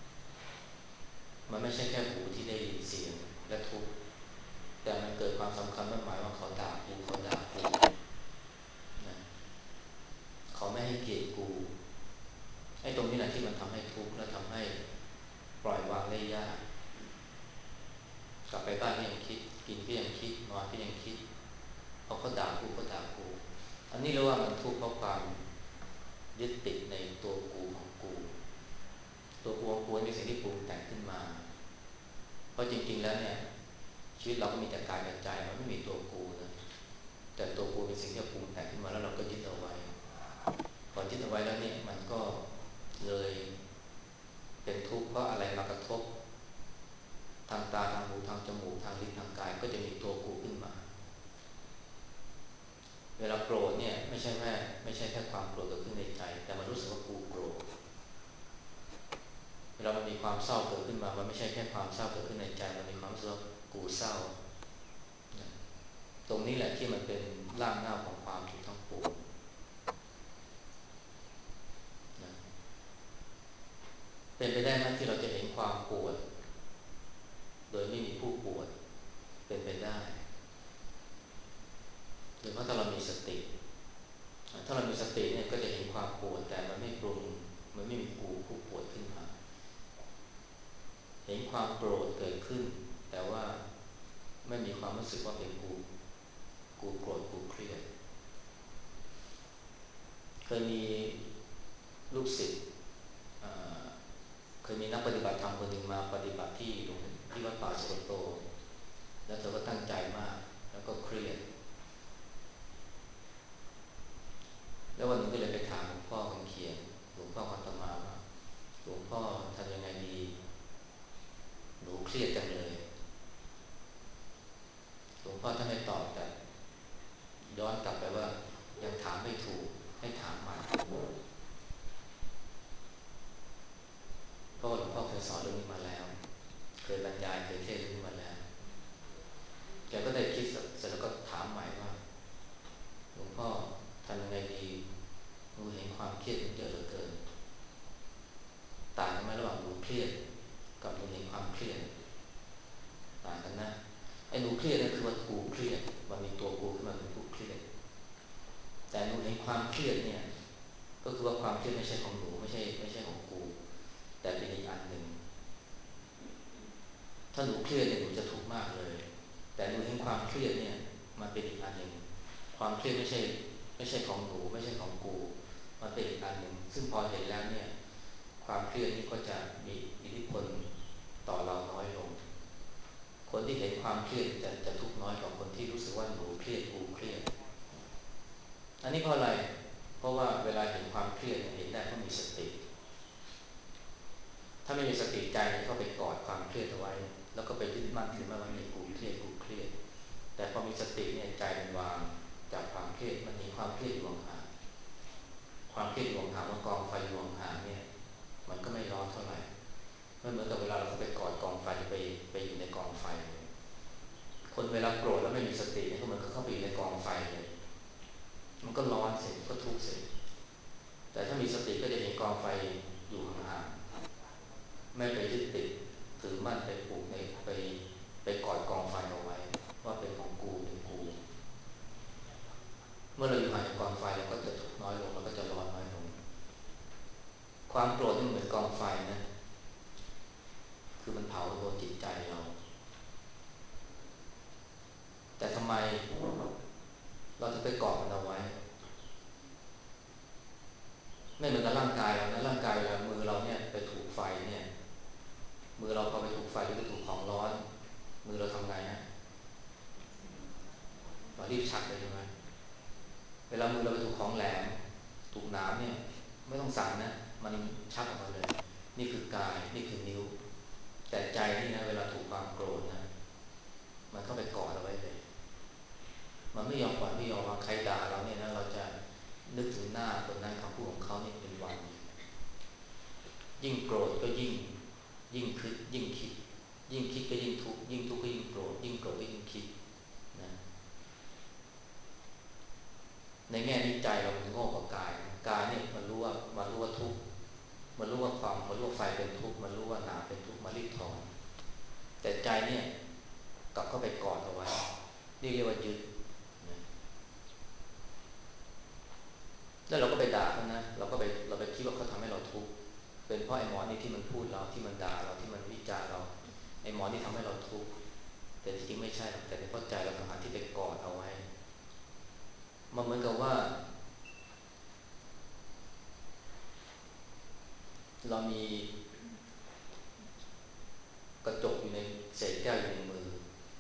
มันไม่ใช่แค่หูที่ได้ยินเสียงและทุกข์แต่มันเกิดความสำคัญมั่นหมายว่าเขาด่ากูเขาด่ากูนะเขาไม่ให้เกียรติกูไอ้ตรงนี้แหละที่มันทำให้ทุกข์และทำให้ปล่อยวางได้ยากกลับไปบ้านก็ยังคิดกินก็ยังคิดนอนก็ยังคิดเพราะเขาด่ากูก็ด่ากูอันนี้เรียกว่ามันทุกข์เพราะความยึดติดในตัวกูของกูตัวกูของกูเป็นสิ่งที่ปรุงแต่งขึ้นมาเพราะจริงๆแล้วเนี่ยชีวิตเราก็มีแต่กายกับใจมันไม่มีตัวกูนะแต่ตัวกูเป็นสิ่งที่ปรุงแต่งขึ้นมาแล้วเราก็ยึดเอาไว้พอยึดเอาไว้แล้วเนี่ยมันก็เลยเป็นทุกข์เพราะอะไรมากระทบทางตาทางหูทางจมูกทางลิ้นทางกายก็จะมีตัวกูขึ้นมาเวลาโกรธเนี่ยไม่ใช่แค่ไม่ใช่แค่ความโกรธเกิดขึ้นในใจแต่มันรู้สึกว่ากูโกรธเวลามันมีความเศร้าเกิดขึ้นมามันไม่ใช่แค่ความเศร้าเกิดขึ้นในใจมันมีความรู้สึกว่ากูเศร้าตรงนี้แหละที่มันเป็นรากเหง้าของความทุกข์ทั้งปวงเป็นไปได้ไหมที่เราจะเห็นความปวดโดยไม่มีผู้ปวดเป็นไปได้หรือว่าถ้าเรามีสติถ้าเรามีสติเนี่ยก็จะเห็นความปวดแต่มันไม่ปรุงมันไม่มีกูผู้ปวดขึ้นมาเห็นความโกรธเกิดขึ้นแต่ว่าไม่มีความรู้สึกว่าเป็นกูกูโกรธกูเครียดเคยมีลูกศิษย์เคยมีนักปฏิบัติธรรมคนหนึ่งมาปฏิบัติที่ที่วัดป่าสุกโตแล้วเธอก็ตั้งใจมากแล้วก็เครียดแล้ววันนึงก็เลยไปถามหลวงพ่อคำเขียนหลวงพ่อคันธมาว่าหลวงพ่อทำยังไงดีหนูเครียดจังเลยหลวงพ่อท่านให้ตอบแต่ย้อนกลับไปว่ายังถามไม่ถูกให้ถามใหม่เพราะหลวงพ่อเคยสอนเรื่องนี้มาแล้วเคยบรรยายเคยเทศน์เรื่องนี้มาแล้วแกก็ได้คิดเสร็จแล้วก็ถามใหม่ว่าหลวงพ่อทำยังไงดีหนูเห็นความเครียดมันเยอะเหลือเกินต่างกันไหมระหว่างหนูเครียดกับหนูเห็นความเครียดต่างกันนะไอ้หนูเครียดนั่นคือว่ากูเครียดมันมีตัวกูขึ้นมาเป็นผู้เครียดแต่หนูเห็นความเครียดเนี่ยก็คือว่าความเครียดไม่ใช่ของหนูไม่ใช่ไม่ใช่ของกูแต่เป็นอีกอันหนึ่งถ้าหนูเครียดเนี่ยหนูจะทุกข์มากเลยแต่หนูเห็นความเครียดเนี่ยมันเป็นอีกอันหนึ่งความเครียดไม่ใช่ไม่ใช่ของหนูไม่ใช่ของกูมันเป็นอีกอันหนึ่งซึ่งพอเห็นแล้วเนี่ยคความเครียดนี้ก็จะมีอิทธิพลต่อเราน้อยลงคนที่เห็นความเครียดจะจะทุกข์น้อยกว่าคนที่รู้สึกว่าหนูเครียดกูเครียดอันนี้เพราะอะไรเพราะว่าเวลาเห็นความเครียดเห็นได้เพราะมีสติถ้าไม่มีสติใจเข้าไปกอดความเครียดเอาไว้แล้วก็ไปยึดมั่นถือมั่นว่านี่กูเครียดกูเครียดแต่พอมีสติเนี่ยใจมันวางจากความเครียดมันมีความเครียดอยู่ห่างความเครียดอยู่ห่างมันกองไฟอยู่ห่างเนี่ยมันก็ไม่ร้อนเท่าไหร่ไม่เหมือนกับเวลาเราเข้าไปกอดกองไฟไปไปอยู่ในกองไฟคนเวลาโกรธแล้วไม่มีสติเนี่ยก็เหมือนเข้าไปอยู่ในกองไฟเลยมันก็ร้อนเสร็จก็ทุกข์เสร็จแต่ถ้ามีสติก็จะเห็นกองไฟอยู่ห่างๆไม่ไปยึดติดถือมั่นไปผูกในไปไปกอดกองไฟเอาไว้ว่าเป็นของกูเป็นกูเมื่อเราอยู่ห่างจากกองไฟเราก็จะทุกข์น้อยลงเราก็จะร้อนน้อยลงความโกรธนี่เหมือนกองไฟนะคือมันเผาตัวจิตใจเราแต่ทำไมเราถึงไปเกาะมันเอาไว้ไม่เหมือนกับร่างกายเรานะร่างกายเรามือเราเนี่ยไปถูกไฟเนี่ยมือเราพอไปถูกไฟหรือไปถูกของร้อนมือเราทำไงฮะเรารีบชักเลยใช่ไหมเวลามือเราไปถูกของแหลมถูกน้ำเนี่ยไม่ต้องสั่งนะมันชักออกมาเลยนี่คือกายนี่คือนิ้วแต่ใจนี่นะเวลาถูกความโกรธนะมันเข้าไปเกาะเอาไว้เลยมันไม่ยอมปล่อยไม่ยอมวางใครด่าเราเนี่ยนะเราจะนึกถึงหน้าคนนั้นคำพูดของเขานี่เป็นวันยิ่งโกรธก็ยิ่งยิ่งคิดยิ่งคิดยิ่งคิดก็ยิ่งทุกข์ยิ่งทุกข์ก็ยิ่งโกรธยิ่งโกรธก็ยิ่งคิดนะในแง่นี้ใจเรามันโง่กว่ากายกายเนี่ยมันรู้ว่ามันรู้ว่าทุกข์มันรู้ว่าความมันรู้ว่าไฟเป็นทุกข์มันรู้ว่าหนาเป็นทุกข์มันรีบถอนแต่ใจเนี่ยกลับเข้าไปกอดเอาไว้นี่เรียกว่ายึดนะแล้วเราก็ไปด่าเขานะเราก็ไปเราไปคิดว่าเขาทำให้เราทุกข์เป็นเพราะไอ้หมอนี่ที่มันพูดเราที่มันด่าเราที่มันวิจารณ์เราไอ้หมอนี่ทำให้เราทุกข์แต่จริงๆไม่ใช่หรอกแต่เป็นเพราะใจเราทำงานที่ไปกอดเอาไว้มันเหมือนกับว่าเรามีกระจกอยู่ในเศษแก้วอยู่ในมือ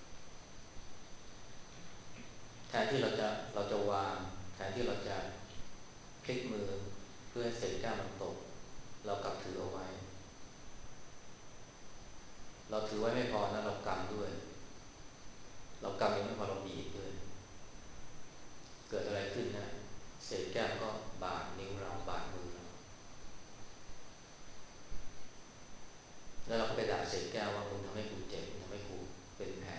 แทนที่เราจะเราจะวางแทนที่เราจะพลิกมือเพื่อให้เศษแก้วมันตกเรากลับถือเอาไว้เราถือไว้ไม่พอนะเรากำด้วยเรากำยังไม่พอเราบีบด้วยเกิดอะไรขึ้นนะเศษแก้วก็บาดนิ้วเราบาดมือเราแล้วเราก็ไปด่าเศษแก้วว่ามึงทำให้กูเจ็บทำให้กูเป็นแผล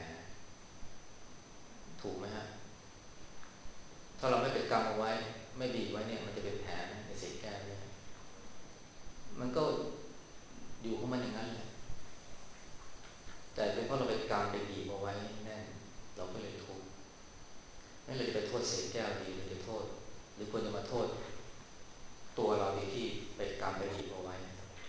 ถูกไหมฮะถ้าเราไม่ไปกำเอาไว้ไม่บีบไว้เนี่ยมันจะเป็นแผลไหมในเศษแก้วเนี่ยมันก็อยู่ของมันอย่างนั้นแหละแต่เป็นเพราะเราไปกำไปบีบเอาไว้แน่นเราก็เลยทุกข์นั่นเราจะไปโทษเศษแก้วดีหรือจะโทษหรือควรจะมาโทษตัวเราดีที่ไปกำไปบีบเอาไว้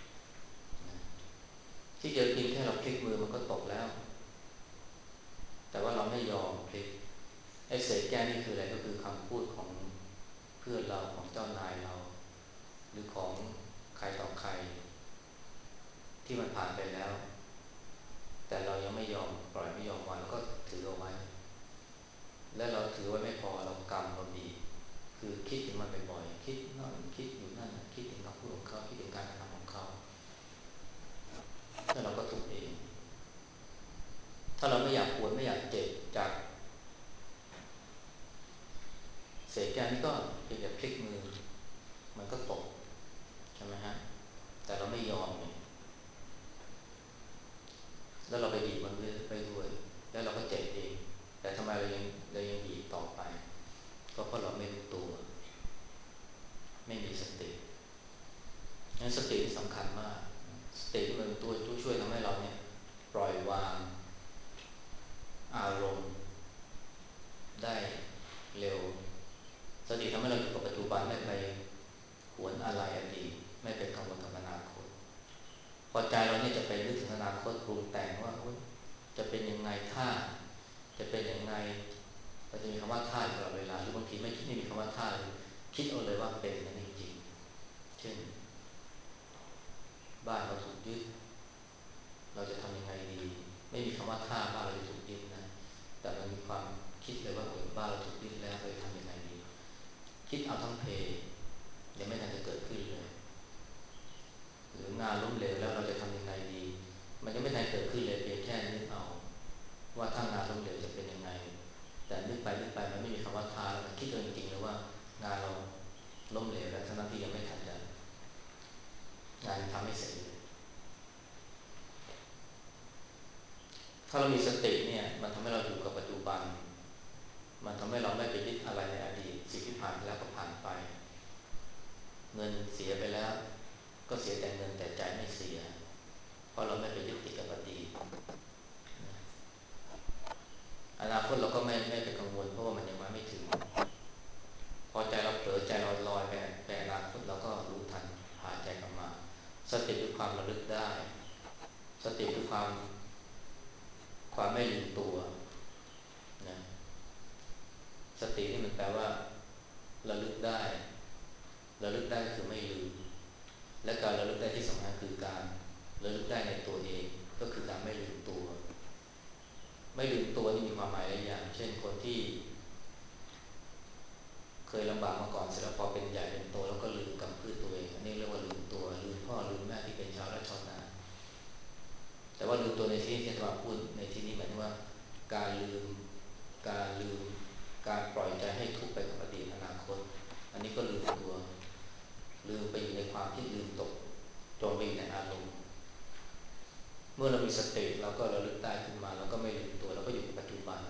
ที่เดียวจริงแค่เราพลิกมือมันก็ตกแล้วแต่ว่าเราไม่ยอมพลิกไอ้เศษแก้วนี่คืออะไรก็คือคำพูดของเพื่อนเราของเจ้านายเราหรือของใครต่อใครที่มันผ่านไปแล้วแต่เรายังไม่ยอมปล่อยไม่ยอมวางแล้วก็ถือเอาไว้และเราถือไว้ไม่พอเรากำเราบีบคือคิดถึงมันบ่อยๆคิดนั่นคิดอยู่นั่นคิดถึงคำพูดของเขาคิดถึงการกระทำของเขาแล้วเราก็ทุกข์เองถ้าเราไม่อยากปวดไม่อยากเจ็บจากเศษแก้วนี่ก็เพียงแต่พลิกมือมันก็ตกใช่ไหมฮะแต่เราไม่ยอมเนี่ยแล้วเราไปบีบมันไปด้วยแล้วเราก็เจ็บเองแต่ทำไมเรายังเรายังบีบต่อไปก็เพราะเราไม่รู้ตัวไม่มีสติงั้นสติสำคัญมากสติที่มันเป็นตัวตัวช่วยทำให้เราเนี่ยปล่อยวางอารมณ์ได้เร็วสติทำให้เราอยู่กับปัจจุบันไม่ไปหวนอะไรอดีตไม่ไปกังวลกับอนาคตพอใจเราเนี่ยจะไปนึกถึงอนาคตปรุงแต่งว่าจะเป็นยังไงถ้าจะเป็นยังไงเราจะมีคำว่าถ้าตลอดเวลาหรือบางทีไม่คิดไม่มีคำว่าถ้าเลยคิดเอาเลยว่าเป็นนั่นจริงๆเช่นบ้านเราถูกยึดเราจะทำยังไงดีไม่มีคำว่าถ้าบ้านเราจะถูกยึดนะแต่มันมีความคิดเลยว่าโอ้ยบ้านเราถูกยึดแล้วเราจะทำยังไงดีคิดเอาทั้งเพยังไม่ทันจะเกิดขึ้นเลยหรืองานล้มเหลวแล้วเราจะทำยังไงดีมันยังไม่ทันเกิดขึ้นเลยเพียงแค่นึกเอาว่าถ้างานล้มเหลวจะเป็นยังไงแต่นึกไปนึกไปมันไม่มีคำว่าถ้ามันคิดเลยจริงๆเลยว่างานเราล้มเหลวแล้วทั้งที่ยังไม่ทันจะงานทำไม่เสร็จเลยถ้าเรามีสติเนี่ยมันทำให้เราอยู่กับปัจจุบันมันทำให้เราไม่ไปยึดอะไรในอดีตสิ่งที่ผ่านไปแล้วก็ผ่านไปเงินเสียไปแล้วก็เสียแต่เงินแต่ใจไม่เสียเพราะเราไม่ไปยึดติดกับอดีตอนาคตเราก็ไม่ไม่ไปกังวลเพราะว่ามันยังมาไม่ถึงพอใจเราเผลอใจเราลอยไปไปอนาคตเราก็รู้ทันพาใจกลับมาสติคือความระลึกได้สติคือความความไม่ลืมตัวนะสตินี่มันแปลว่าระลึกได้ระลึกได้คือไม่ลืมและการระลึกได้ที่สำคัญคือการระลึกได้ในตัวเองก็คือการไม่ลืมตัวไม่ลืมตัวนี่มีความหมายหลายอย่างเช่นคนที่เคยลำบากมาก่อนเสร็จแล้วพอเป็นใหญ่เป็นโตแล้วก็ลืมกำพืชตัวเองอันนี้เรียกว่าลืมตัวลืมพ่อลืมแม่ที่เป็นชาวไร่ชาวนาแต่ว่าลืมตัวในที่นี้ที่ว่าพูดในที่นี้หมายถึงว่าการลืมการลืมการปล่อยใจให้ทุกข์ไปกับอดีตอนาคตอันนี้ก็ลืมตัวลืมไปอยู่ในความคิดลืมตกจมไปอยู่ในอารมณ์เมื่อเรามีสติเราก็ระลึกได้ขึ้นมาเราก็ไม่ลืมตัวเราก็อยู่กับปัจจุบัน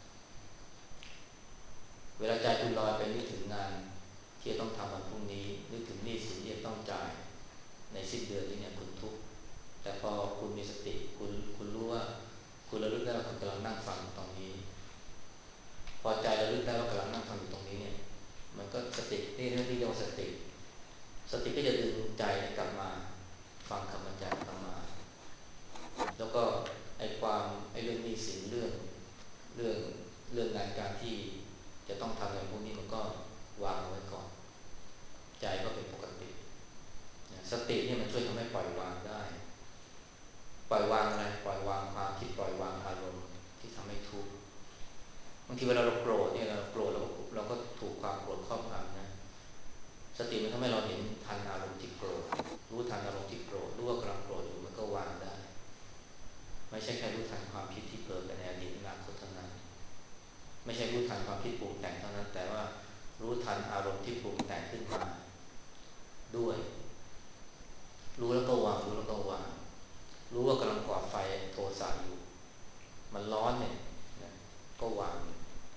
เวลาใจคุณลอยไปนึกถึงงานที่จะต้องทำวันพรุ่งนี้นึกถึงหนี้สินที่จะต้องจ่ายในสิ้นเดือนนี้เนี่ยคุณทุกข์แต่พอคุณมีสติคุณคุณรู้ว่าคุณระลึกได้ว่าคุณกำลังนั่งฟังตรงนี้พอใจระลึกได้ว่ากำลังนั่งฟังอยู่ตรงนี้เนี่ยมันก็สตินี่เรื่องที่เรียกว่าสติสติก็จะดึงใจกลับมาฟังคำบรรยายกลับมาแล้วก็ไอ้ความไอ้เรื่องหนี้สินเรื่องเรื่องเรื่องงานการที่จะต้องทำอะไรพวกนี้มันก็วางเอาไว้ก่อนใจก็เป็นปกติสติเนี่ยมันช่วยทำให้ปล่อยวางได้ปล่อยวางอะไรปล่อยวางความคิดปล่อยวางอารมณ์ที่ทำให้ทุกข์บางทีเวลาเราโกรธเนี่ยเราโกรธเราเราก็ถูกความโกรธครอบงำนะสติมันทำให้เราเห็นทันอารมณ์ที่โกรธรู้ทันอารมณ์ที่โกรธรู้ว่ากำลังโกรธอยู่มันก็วางได้ไม่ใช่แค่รู้ทันความคิดที่เกิดในอดีตอนาคตเท่านั้นไม่ใช่รู้ทันความคิดปรุงแต่งเท่านั้นแต่ว่ารู้ทันอารมณ์ที่ปรุงแต่งขึ้นมาด้วยรู้แล้วก็วางรู้แล้วก็วางรู้ว่ากำลังก่อไฟโทสะอยู่มันร้อนเนี่ยก็วาง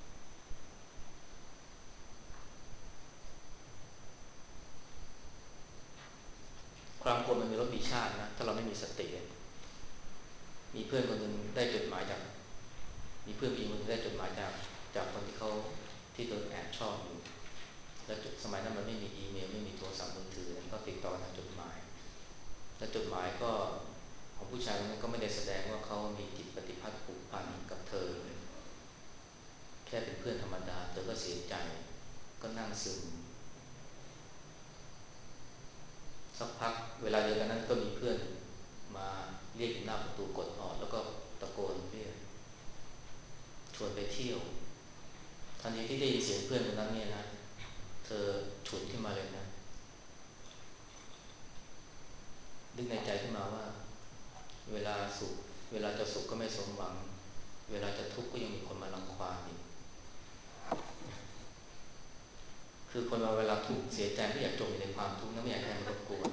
ความโกรธมันมีรสมีชาตินะถ้าเราไม่มีสติมีเพื่อนคนหนึ่งได้จดหมายจากมีเพื่อนผู้หญิงคนนึงได้จดหมายจากจากคนที่เขาที่โดนแอบชอบอยู่แล้วสมัยนั้นมันไม่มีอีเมลไม่มีโทรศัพท์มือถือก็ติดต่อทางจดหมายและจดหมายก็ของผู้ชายคนนั้นก็ไม่ได้แสดงว่าเขามีจิตปฏิพัทธ์ผูกพันกับเธอเลยแค่เป็นเพื่อนธรรมดาเธอก็เสียใจก็นั่งซึมสักพักเวลาเดียวกันนั้นก็มีเพื่อนมาเรียกอยู่หน้าประตูกดออดแล้วก็ตะโกนเรียกชวนไปเที่ยวทันทีที่ได้ยินเสียงเพื่อนคนนั้นเนี่ยนะเธอฉุนขึ้นมาเลยนะนึกในใจขึ้นมาว่าเวลาสุขเวลาจะสุขก็ไม่สมหวังเวลาจะทุกข์ก็ยังมีคนมารังควานอีกคือคนเราเวลาทุกข์เสียใจไม่อยากจมอยู่ในความทุกข์นะไม่อยากให้มันรบกวน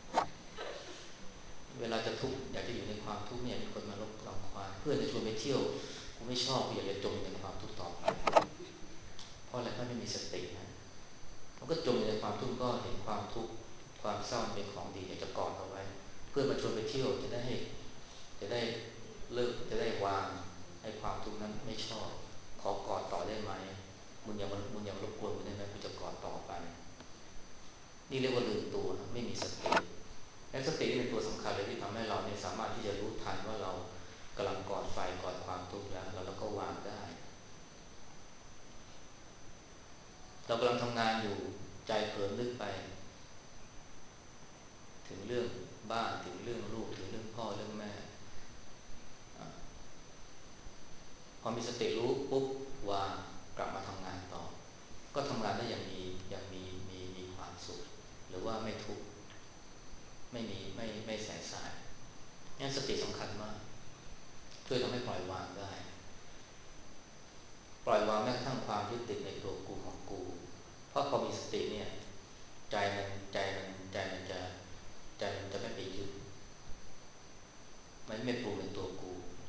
เวลาจะทุกข์อยากจะอยู่ในความทุกข์ไม่อยากมีคนมารบรังควานเพื่อนจะชวนไปเที่ยวกูไม่ชอบกูอยากจะจมอยู่ในความทุกข์ต่อไปเพราะอะไรเพราะไม่มีสตินะมันก็จมอยู่ในความทุกข์ก็เห็นความทุกข์ความเศร้าเป็นของดีอยากจะกอดเอาไว้เพื่อนมาชวนไปเที่ยวจะได้ให้จะได้เลิกจะได้วางให้ความทุกข์นั้นไม่ชอบขอกอดต่อได้ไหมมึงอย่ามามึงอย่ามารบกวนกูได้ไหมกูจะกอดต่อไปนี่เรียกว่าลืมตัวไม่มีสติและสติเป็นตัวสำคัญเลยที่ทำให้เราเนี่ยสามารถที่จะรู้ทันว่าเรากำลังกอดไฟกอดความทุกข์แล้วแล้วเราก็วางได้เรากำลังทำงานอยู่ใจเผลอนึกไปถึงเรื่องบ้านถึงเรื่องลูกถึงเรื่องพ่อเรื่องแม่พอมีสติรู้ปุ๊บวางกลับมาทำงานต่อก็ทำงานได้อย่างมีอย่างมีมีมีความสุขหรือว่าไม่ทุกข์ไม่มีไม่ไม่แสบสายงั้นสติสำคัญมากช่วยทำให้ปล่อยวางได้ปล่อยวางแม้กระทั่งความยึดติดในตัวกูของกูเพราะพอมีสติเนี่ยใจมันใจมันใจมันจะใจมันจะไม่ไปยึดมันไม่ปรุงเป็นตัวกู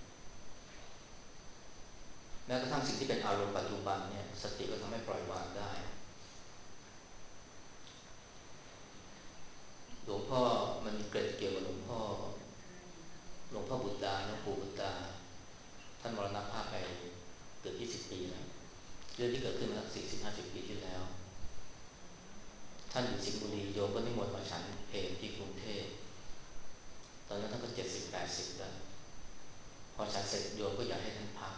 แม้กระทั่งสิ่งที่เป็นอารมณ์ปัจจุบันเนี่ยสติก็ทำให้ปล่อยวางได้หลวงพ่อมันมีเกร็ดเกี่ยวกับหลวงพ่อหลวงพ่อบุตรดาหลวงปู่บุตรดาท่านมรณภาพไปเกือบยี่สิบปีแล้วเรื่องที่เกิดขึ้นมาสักสี่สิบห้าสิบปีที่แล้วท่านอยู่สิงห์บุรีโยมก็นิมนต์มาฉันเพลที่กรุงเทพตอนนั้นท่านก็เจ็ดสิบแปดสิบแล้วพอฉันเสร็จโยมก็อยากให้ท่านพัก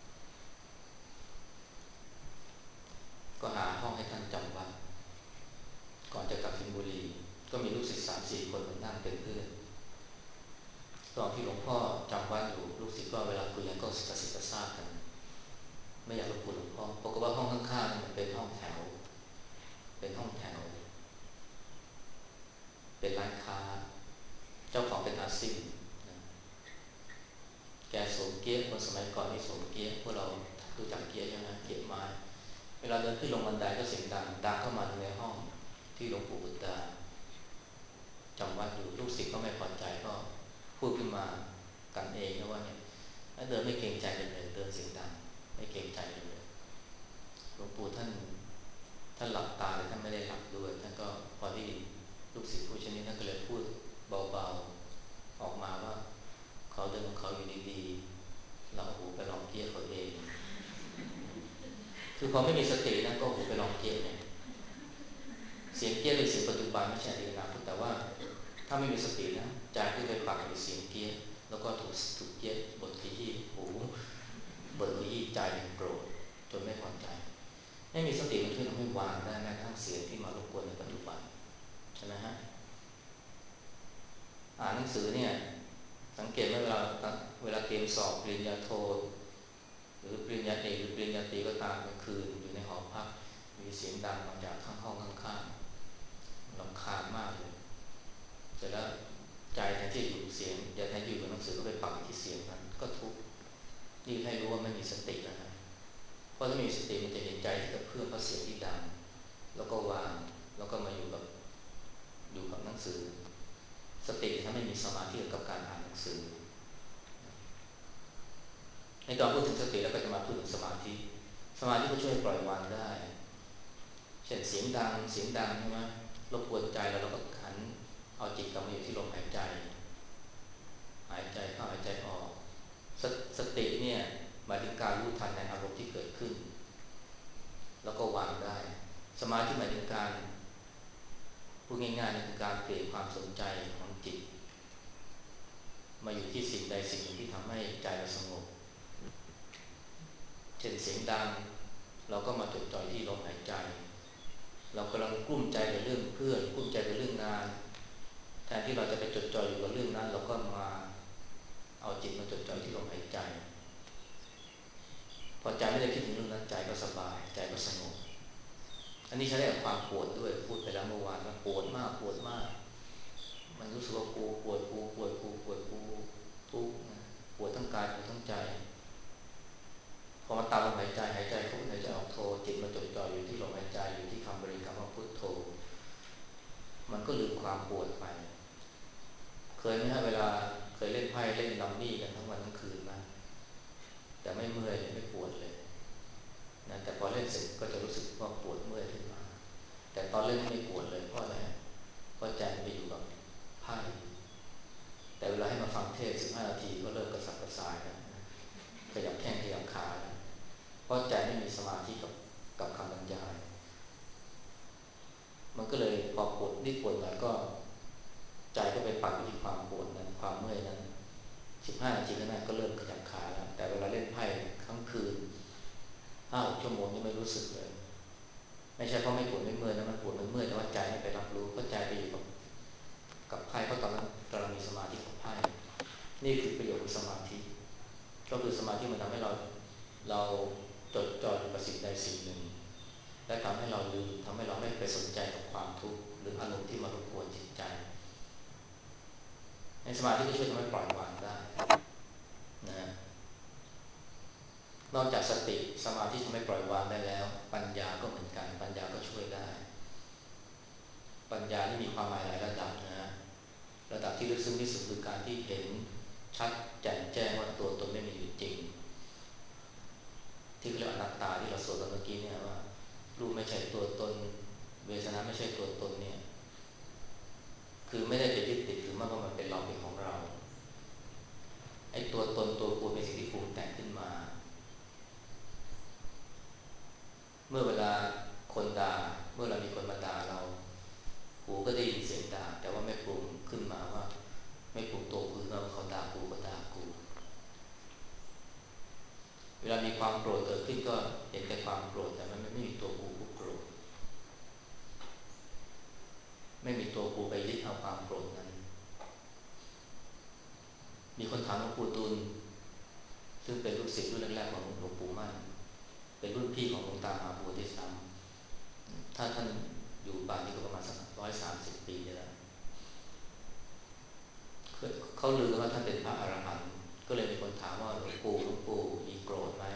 ก็หาห้องให้ท่านจำวัดก่อนจะกลับสิงห์บุรีก็มีลูกศิษย์สามสี่คนมานั่งเป็นเพื่อนตอนที่หลวงพ่อจำวัดอยู่ลูกศิษย์ก็เวลาคุยกันก็กระซิบกระซาบกันไม่อยากรบกวนหลวงพ่อปรากฏว่าห้องข้างๆมันเป็นห้องแถวเป็นห้องแถวเป็นร้านค้าเจ้าของเป็นอาซีพแกสวมเกี๊ยคนสมัยก่อนที่สวมเกี๊ยพวกเรารู้จักเกี๊ยใช่ไหมเกี๊ยไม้เวลาเดินขึ้นลงบันไดก็เสียงดังดังเข้ามาในห้องที่หลวงปู่บุตรดาจำวัดอยู่ลูกศิษย์ก็ไม่พอใจก็พูดขึ้นมากันเองนะว่าเนี่ยเดินไม่เกรงใจกันเลยเดินเสียงดังไม่เกรงใจกันเลยหลวงปู่ท่านท่านหลับตาเลยท่านไม่ได้หลับด้วยท่านก็พอที่ลูกศิษย์พูดเช่นนี้ท่านก็เลยพูดเบาๆออกมาว่าเขาเดินของเขาอยู่ดีๆเราหูไปลองเกี๊ยเขาเองคือพอไม่มีสตินะก็หูไปลองเกี๊ยเนี่ยเสียงเกี๊ยเป็นเสียงปัจจุบันไม่ใช่อดีตอนาคตแต่ว่าถ้าไม่มีสตินะใจก็ไปปักอยู่เสียงเกี๊ยแล้วก็ถูกถูกเกี๊ยบทขยี้หูบทขยี้ใจโกรธจนไม่พอใจไม่มีสติมันช่วยทำให้วางได้แม้กระทั่งเสียงที่มารบกวนในปัจจุบันใช่ไหมฮะอ่านหนังสือเนี่ยสังเกตว่าเวลาเวลาเตรียมสอบปริญญาโทหรือปริญญาเอกหรือปริญญาตรีก็ตามกลางคืนอยู่ในหอพักมีเสียงดังมาจากข้างห้องข้างๆรำคาญมากเลยเสร็จแล้วใจแทนที่อยู่เสียงอย่าแทนอยู่กับหนังสือก็ไปปักที่เสียงนั้นก็ทุกข์นี่ให้รู้ว่าไม่มีสติแล้วนะเพราะถ้ามีสติมันจะเห็นใจที่กระเพื่อมเพราะเสียงที่ดังแล้วก็วางแล้วก็มาอยู่กับอยู่กับหนังสือสติถ้าไม่มีสมาธิกับการอ่านหนังสือในตอนพูดถึงสติแล้วก็จะมาพูดถึงสมาธิสมาธิก็ช่วยปล่อยวางได้เช่นเสียงดังเสียงดังใช่ไหมรบกวนใจแล้วเราก็หันเอาจิตกลับมาอยู่ที่ลมหายใจหายใจเข้าหายใจออกสสติเนี่ยหมายถึงการรู้ทันในอารมณ์ที่เกิดขึ้นแล้วก็วางได้สมาธิหมายถึงการพูดง่ายๆคือการเปลี่ยนความสนใจของจิตมาอยู่ที่สิ่งใดสิ่งหนึ่งที่ทำให้ใจเราสงบเช่นเสียงดังเราก็มาจดจ่อที่ลมหายใจเรากำลังกลุ้มใจกับเรื่องเพื่อนกลุ้มใจกับเรื่องงานแทนที่เราจะไปจดจ่ออยู่กับเรื่องนั้นเราก็มาเอาจิตมาจดจ่อที่ลมหายใจพอใจไม่ได้คิดถึงเรื่องนั้นใจก็สบายใจก็สงบอันนี้ใช้ได้กับความปวดด้วยพูดไปแล้วเมื่อวานว่าปวดมากปวดมากมันรู้สึกว่ากูปวดกูปวดกูปวดกูทุกข์ปวดทั้งกายปวดทั้งใจพอมาตามลมหายใจหายใจเข้าหายใจออกโทจิตมาจดจ่ออยู่ที่ลมหายใจอยู่ที่คำบริกรรมว่าพุทโธมันก็ลืมความปวดไปเคยไหมฮะเวลาเคยเล่นไพ่เล่นดัมมี่กันทั้งวันทั้งคืนมาแต่ไม่เมื่อยไม่ปวดเลยนะแต่พอเล่นเสร็จก็จะรู้สึกว่าปวดเมื่อยขึ้นมาแต่ตอนเล่นไม่ปวดเลยเพราะอะไรเพราะใจมันไปอยู่กับไพ่แต่เวลาให้มาฟังเทศสิบห้านาทีก็เริ่มกระสับกระส่ายแล้วขยับแข้งขยับขาแล้วเพราะใจไม่มีสมาธิกับกับคำบรรยายมันก็เลยพอปวดนิดปวดหน่อยก็ใจก็ไปปักอยู่ที่ความปวดนั้นความเมื่อยนั้นสิบห้านาทีก็นั้นก็เริ่มขยับขาแล้วแต่เวลาเล่นไพ่ทั้งคืนห้าหกชั่วโมงนี่ไม่รู้สึกเลยไม่ใช่เพราะไม่ปวดไม่เมื่อยนะมันปวดมันเมื่อยแต่ว่าใจไม่ไปรับรู้เพราะใจไปอยู่กับกับไพ่เพราะตอนนั้นกำลังนี่คือประโยชน์ของสมาธิก็คือสมาธิมันทำให้เราเราจดจ่ออยู่กับสิ่งใดสิ่งหนึ่งและทำให้เราลืมทำให้เราไม่ไปสนใจกับความทุกข์หรืออารมณ์ที่มารบกวนจิตใจในสมาธิก็ช่วยทำให้ปล่อยวางได้นะนอกจากสติสมาธิทำให้ปล่อยวางได้แล้วปัญญาก็เหมือนกันปัญญาก็ช่วยได้ปัญญาที่มีความหมายหลายระดับนะระดับที่ลึกซึ้งที่สุดคือการที่เห็นชัดแจ่มแจ้งว่าตัวตนไม่มีอยู่จริงที่เรียกอนัตตาที่เราสวดกันเมื่อกี้เนี่ยว่ารูปไม่ใช่ตัวตนเวทนาไม่ใช่ตัวตนเนี่ยคือไม่ได้ไปยึดติดถือมั่นว่ามันเป็นเราเป็นของเราไอ้ตัวตนตัวกูเป็นสิ่งที่ปรุงแต่งขึ้นมาเมื่อเวลาคนด่าเมื่อเรามีคนมาด่าเราหูก็ได้ยินเสียงด่าแต่ว่าไม่ปรุงขึ้นมาว่าไม่ปรุงตัวกูว่าเขาด่ากูก็ด่ากูเวลามีความโกรธเกิดขึ้นก็เห็นแต่ความโกรธแต่มันไม่มีตัวกูผู้โกรธไม่มีตัวกูไปยึดเอาความโกรธนั้นมีคนถามหลวงปู่ดูลซึ่งเป็นลูกศิษย์รุ่นแรกๆของหลวงปู่มั่นเป็นรุ่นพี่ของหลวงตามหาบัวด้วยซ้ำถ้าท่านอยู่ป่านนี้ก็ประมาณสักร้อยสามสิบปีแล้วเขาลือกันว่าท่านเป็นพระอรหันต์ก็เลยมีคนถามว่าหลวงปู่หลวงปู่มีโกรธไหม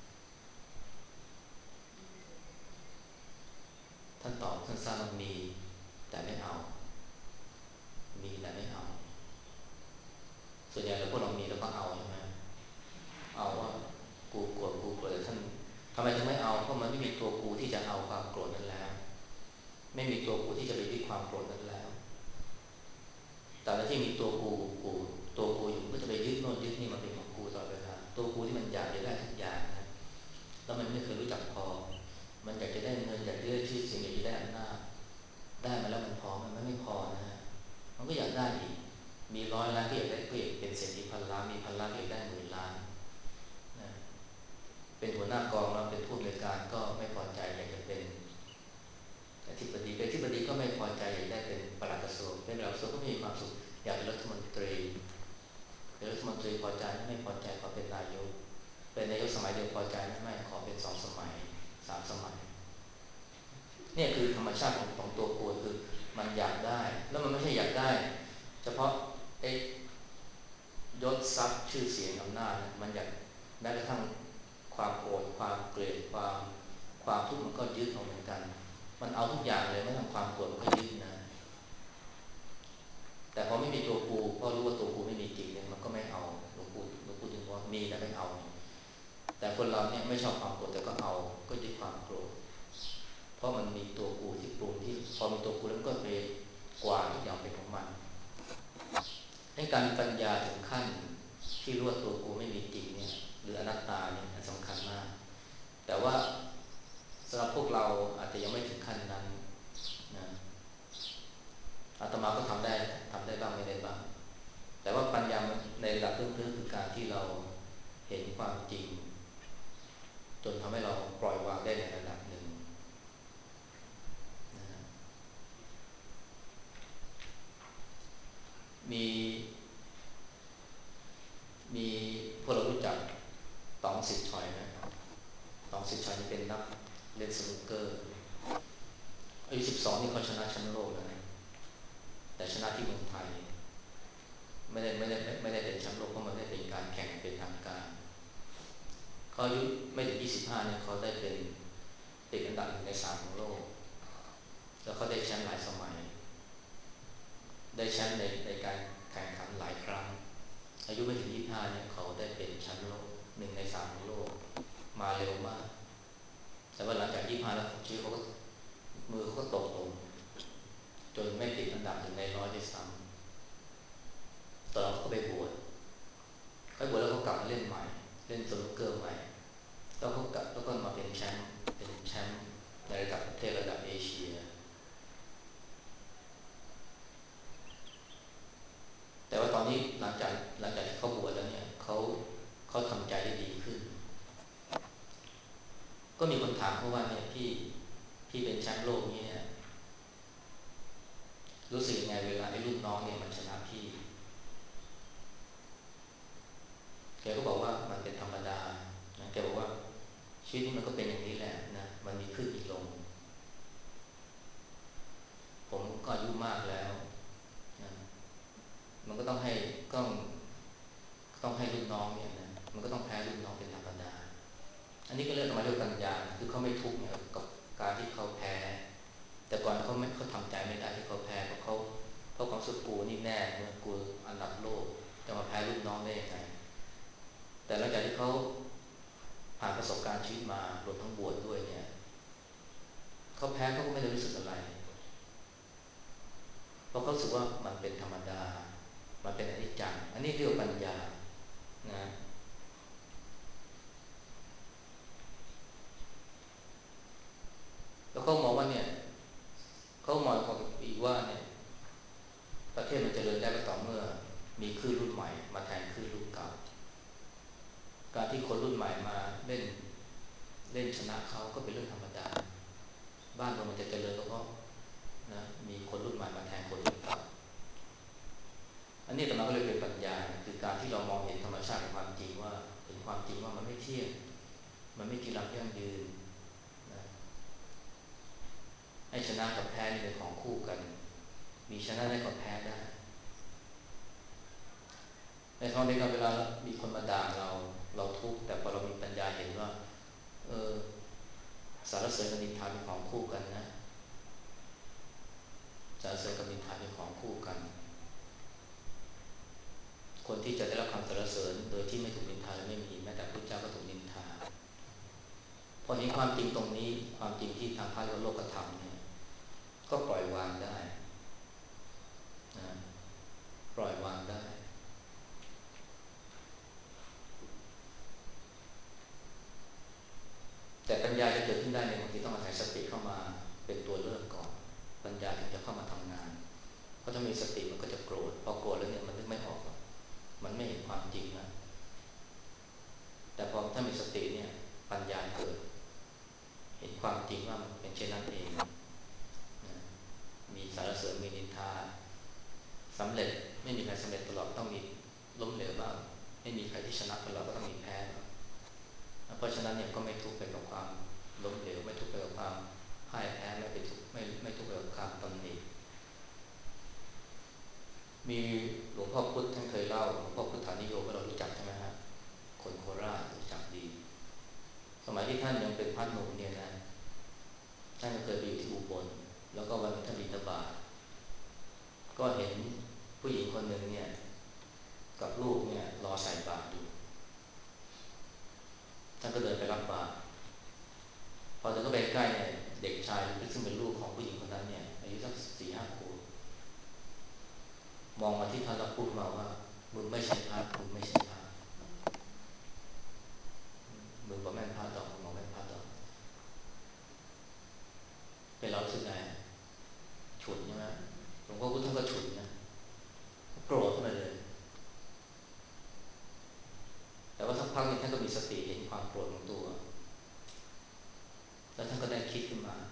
ท่านตอบสั้นๆว่ามีแต่ไม่เอามีแต่ไม่เอาส่วนใหญ่เราพวกเรามีแล้วก็เอาใช่ไหมเอาว่ากูโกรธกูโกรธท่านทำไมถึงไม่เอาเพราะมันไม่มีตัวกูที่จะเอาความโกรธนั้นแล้วไม่มีตัวกูที่จะไปยึดความโกรธนั้นแล้วแต่ละที่มีตัวกูกูตัวกูอยู่ก็จะไปยึดโน่นยึดนี่มันเป็นของกูตลอดเวลาตัวกูที่มันอยากจะได้ทุกอย่างนะแล้วมันไม่เคยรู้จักพอมันอยากจะได้เงินอยากจะได้ชื่อเสียงอยากจะได้อำนาจได้มาแล้วมันพอมันไม่พอนะฮะมันก็อยากได้อีกมีร้อยล้านก็อยากได้ก็อยากเป็นเศรษฐีพันล้านมีพันล้านก็อยากได้หมื่นล้านนะเป็นหัวหน้ากองแล้วเป็นผู้อำนวยการก็ไม่พอใจอยากจะเป็นอธิบดีเป็นอธิบดีก็ไม่พอใจอยากได้เป็นปลัดกระทรวงเป็นปลัดกระทรวงก็ไม่มีความสุขอยากเป็นรัฐมนตรีเป็นรัฐมนตรีพอใจไม่พอใจขอเป็นนายกเป็นนายกสมัยเดียวพอใจไม่ไม่ขอเป็นสองสมัยสามสมัยเนี่ยคือธรรมชาติของของตัวกูคือมันอยากได้แล้วมันไม่ใช่อยากได้เฉพาะไอ้ยศทรัพย์ชื่อเสียงอำนาจมันอยากแม้กระทั่งความโกรธความเกลียดความความทุกข์มันก็ยึดเอาเหมือนกันมันเอาทุกอย่างเลยไม่ทำความโกรธมันก็ยึดนะแต่พอไม่มีตัวกูพอรู้ว่าตัวกูไม่มีจริงเนี่ยมันก็ไม่เอาหลวงปู่หลวงปู่ถึงว่ามีแต่ไม่เอาแต่คนเราเนี่ยไม่ชอบความโกรธแต่ก็เอาก็ยึดความโกรธเพราะมันมีตัวกูที่ปรุงที่พอมีตัวกูแล้วก็ไปกวาดทุกอย่างเป็นของมันให้การมีปัญญาถึงขั้นที่รู้ว่าตัวกูไม่มีจริงเนี่ยหรืออนัตตาเนี่ยสำคัญมากแต่ว่าสำหรับพวกเราอาจจะยังไม่ถึงขั้นนั้นนะอาตมาก็ทำได้ทำได้บ้างไม่ได้บ้างแต่ว่าปัญญาในระดับพื้นๆคือการที่เราเห็นความจริงจนทำให้เราปล่อยวางได้ในระดับหนึ่งนะมีมีพวกเรารู้จักต๋องสิทธิ์ชอยไหมต๋องสิทธิ์ชอยนี่เป็นนักเล่นสนุกเกอร์อายุสิบสองนี่เขาชนะแชมป์โลกแล้วนะแต่ชนะที่เมืองไทยไม่ได้ไม่ได้ไม่ได้เป็นแชมป์โลกเพราะมันได้เป็นการแข่งเป็นทางการเขาอายุไม่ถึงยี่สิบห้าเนี่ยเขาได้เป็นติดอันดับหนึ่งในสามของโลกแล้วเขาได้แชมป์หลายสมัยได้แชมป์ในในการแข่งขันหลายครั้งอายุไม่ถึงยี่สิบห้าเนี่ยเขาได้เป็นแชมป์โลกหนึ่งในสามของโลกมาเร็วมากแต่ว่าหลังจากยี่สิบห้าแล้วชีวิตเขาก็มือเขาก็ตกลงจนไม่ติดอันดับหนึ่งในร้อยด้วยซ้ำตอนเขาไปบวชเขาบวชแล้วเขากลับมาเล่นใหม่เล่นสนุกเกอร์ใหม่แล้วเขากลับแล้วก็มาเป็นแชมป์เป็นแชมป์ในระดับประเทศระดับเอเชียแต่ว่าตอนนี้หลังจากหลังจากที่เขาบวชแล้วเนี่ยเขาเขาทำใจได้ดีขึ้นก็มีคนถามเขาว่าเนี่ยพี่พี่เป็นแชมป์โลกนี้เนี่ยรู้สึกยังไงเวลาไอ้รุ่นน้องเนี่ยมันชนะพี่ชีวิตนี้มันก็เป็นอย่างนี้แหละนะมันมีขึ้นมีลงผมก็อายุมากแล้วนะมันก็ต้องให้ต้องต้องให้รุ่นน้องเนี่ยนะมันก็ต้องแพ้รุ่นน้องเป็นธรรมดาอันนี้ก็เรียกมาด้วยปัญญาคือเขาไม่ทุกข์เนี่ยกับการที่เขาแพ้แต่ก่อนเขาไม่เขาทำใจไม่ได้ที่เขาแพ้เพราะเขาเพราะความสุขกูนี่แน่เมื่อกูอันดับโลกจะมาแพ้รุ่นน้องได้ยังไงแต่หลังจากที่เขาผ่านประสบการณ์ชีวิตมารวมทั้งบวชดด้วยเนี่ยเขาแพ้เขาก็ไม่ได้รู้สึกอะไรเพราะเขาสึกว่ามันเป็นธรรมดามันเป็นอนิจจังอันนี้เรียกปัญญานะแล้วเขามองว่าเนี่ยเขามองอีกว่าเนี่ยประเทศมันจเจริญได้ก็ต่อเมื่อมีคลื่นรุ่นใหม่มาแทนคลื่นรุ่นเก่าการที่คนรุ่นใหม่มาเล่นเล่นชนะเขาก็เป็นเรื่องธรรมดาบ้านเมืองมันจะเจริญก็เพราะนะมีคนรุ่นใหม่มาแทนคนรุ่นเก่าอันนี้แต่มาก็เลยเป็นปัญญาคือการที่เรามองเห็นธรรมชาติของความจริงว่าเห็นความจริงว่ามันไม่เที่ยงมันไม่กีรังยั่งยืนนะให้ชนะกับแพ้นี่เป็นของคู่กันมีชนะได้กับแพ้ได้ในทางเดียวกันเวลามีคนมาด่าเราเราทุกข์แต่พอเรามีปัญญาเห็นว่าเออสารเสริญกับนินทาเป็นของคู่กันนะสารเสริญกับนินทาเป็นของคู่กันคนที่จะได้รับคำสรรเสริญโดยที่ไม่ถูกนินทาและไม่มีแม้แต่พระเจ้าก็ถูกนินทาพอเห็นความจริงตรงนี้ความจริงที่ทางพระโลกธรรมเนี่ยก็ปล่อยวางได้นะปล่อยวางได้แต่ปัญญาจะเกิดขึ้นได้ในบางทีต้องอาศัยสติเข้ามาเป็นตัวเลือกก่อนปัญญาถึงจะเข้ามาทำงานเพราะถ้ามีสติมันก็จะโกรธพอโกรธแล้วเนี่ยมันนึกไม่ออกมันไม่เห็นความจริงนะแต่พอถ้ามีสติเนี่ยปัญญาเกิดเห็นความจริงว่ามันเป็นเช่นนั้นเองนะมีสารเสริญมีนินทาสำเร็จไม่มีใครสำเร็จตลอดต้องมีล้มเหลวบ้างไม่มีใครที่ชนะตลอดก็ต้องมีแพ้เพราะฉะนั้นเนี่ยก็ไม่ทุกข์ไปกับความล้มเหลวไม่ทุกข์ไปกับความพ่ายแพ้ไม่ไปทุกข์ไม่ไม่ทุกข์ไปกับความตำหนิมีหลวงพ่อพุธท่านเคยเล่าหลวงพ่อพุทธานิโยมเรารู้จักใช่ไหมฮะคนโคราชรู้จักดีสมัยที่ท่านยังเป็นพระหนุ่มเนี่ยนะท่านก็เคยไปอยู่ที่อุบลแล้วก็วันท่านบิณฑบาตก็เห็นผู้หญิงคนหนึ่งเนี่ยกับลูกเนี่ยรอใส่บาตรอยู่ท่านก็เดินไปรับบาตรพอเดินเข้าไปใกล้เนี่ยเด็กชายซึ่งเป็นลูกของผู้หญิงคนนั้นเนี่ยอายุสักสี่ห้าขวบมองมาที่ท่านแล้วพูดมาว่ามึงไม่ใช่พระมึงไม่ใช่พระมึงบอกแม่นพระดอกมึงบอกแม่นพระดอกเป็นเราสึกไงฉุนใช่ไหมหลวงพ่อพุทธท่านก็ฉุนนะโกรธขึ้นมาเลยแต่ว่าสักพักนึงท่านก็มีสติเห็นความโกรธของตัวแล้วท่านก็ได้คิดขึ้นมา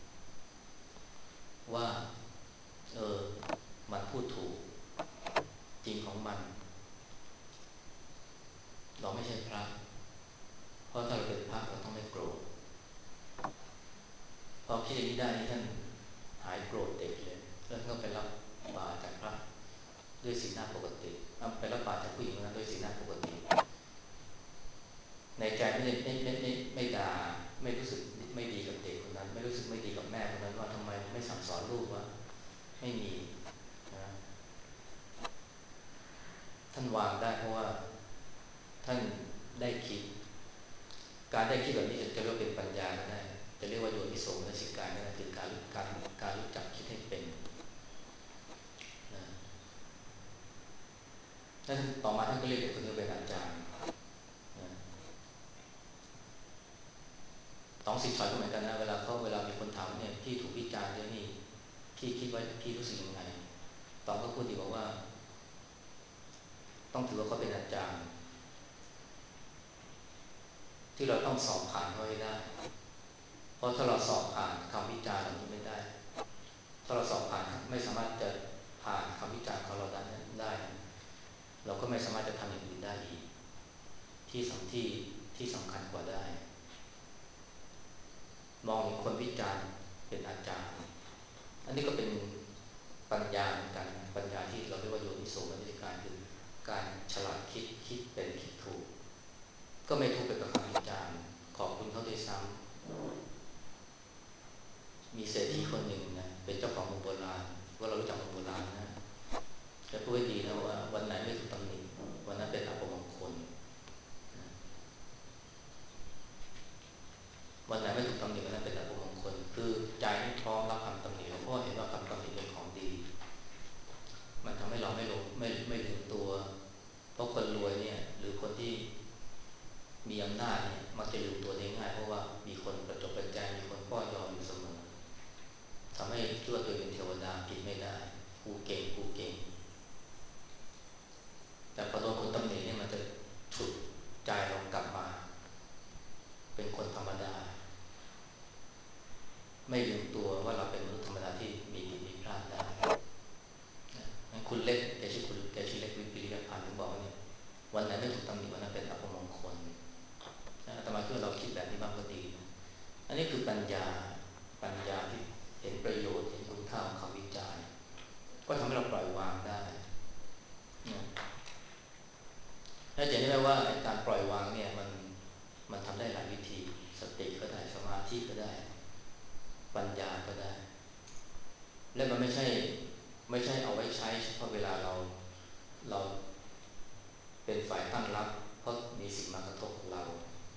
ว่าเออมันพูดถูกจริงของมันเราไม่ใช่พระเพราะถ้าเราเป็นพระเราต้องไม่โกรธพอคิดอย่างนี้ได้นี่ท่านหายโกรธเด็กเลยแล้วท่านก็ไปรับบาตรจากพระด้วยสีหน้าปกติไปรับบาตรจากผู้หญิงนั้นด้วยสีหน้าปกติในใจไม่ได้ไม่ไม่ไม่ไม่ด่าไม่รู้สึกไม่ดีกับเด็กคนนั้นไม่รู้สึกไม่ดีกับแม่คนนั้นว่าทำไมไม่สั่งสอนลูกว่าไม่มีนะท่านวางได้เพราะว่าท่านได้คิดการได้คิดแบบนี้จะเรียกว่าเป็นปัญญาก็ได้จะเรียกว่าโยนิโสมนสิการก็ได้คือการการการรู้จักคิดให้เป็นนะท่านต่อมาท่านก็เรียกเด็กคนนี้เป็นอาจารย์นะสองสิทธิ์ชอยก็เหมือนกันนะเวลาเขาเวลามีคนถามเนี่ยพี่ถูกวิจารณ์เยอะนี่พี่คิดว่าพี่รู้สึกยังไงตอนก็พูดดีบอกว่าต้องถือว่าเขาเป็นอาจารย์ที่เราต้องสอบผ่านเขาให้ได้เพราะถ้าเราสอบผ่านคำวิจารณ์เหล่านี้ไม่ได้ถ้าเราสอบผ่านไม่สามารถจะผ่านคำวิจารณ์ของเราได้ได้เราก็ไม่สามารถจะทำอย่างอื่นได้อีกที่สำที่ที่สำคัญกว่าได้มองเห็นคนวิจารณ์เป็นอาจารย์อันนี้ก็เป็นปัญญาเหมือนกันปัญญาที่เราเรียกว่าโยนิโสมนสิการคือการฉลาดคิดคิดเป็นคิดถูกก็ไม่ทุกข์ไปกับคำวิจารณ์ขอบคุณเขาด้วยซ้ำมีเศรษฐีคนหนึ่งนะเป็นเจ้าของเมืองโบราณว่าเรารู้จักเมืองโบราณนะจะพูดดีนะว่าวันไหนไม่ถูกตำหนิวันนั้นเป็นอัปมงคลวันไหนไม่ถูกตำหนิวันนั้นเป็นอัปมงคลคือใจนี่พร้อมรับคำตำหนิเพราะเห็นว่าคำตำหนิเป็นของดีมันทำให้เราไม่ลงไม่ไม่ลืมตัวเพราะคนรวยเนี่ยหรือคนที่มีอำนาจเนี่ยมักจะลืมตัวได้ง่ายเพราะว่ามีคนประจบประแจงมีคนป้อยออยู่เสมอทำให้คิดว่าตัวเองเป็นเทวดาผิดไม่ได้กูเก่งกูเก่งแต่พอโดนคนตำหนิเนี่ยมันจะฉุดใจเรากลับมาเป็นคนธรรมดาไม่ลืมตัวว่าเราเป็นมนุษย์ธรรมดาที่มีผิดมีพลาดได้คุณเล็กแกชื่อคุณแกชื่อเล็กวิปิริยพันธ์ถึงบอกว่าเนี่ยวันไหนไม่ถูกตำหนิวันนั้นเป็นอัปมงคลอาตมาคิดว่าเราคิดแบบนี้บ้างก็ดีนะอันนี้คือปัญญาปัญญาที่เห็นประโยชน์เห็นคุณค่าของคำวิจารณ์ก็ทำให้เราปล่อยวางได้ถ้าจะเห็นได้ว่าการปล่อยวางเนี่ยมันมันทำได้หลายวิธีสติก็ได้สมาธิก็ได้ปัญญาก็ได้และมันไม่ใช่ไม่ใช่เอาไว้ใช้เฉพาะเวลาเราเราเป็นฝ่ายตั้งรับเพราะมีสิ่งมากระทบกับเรา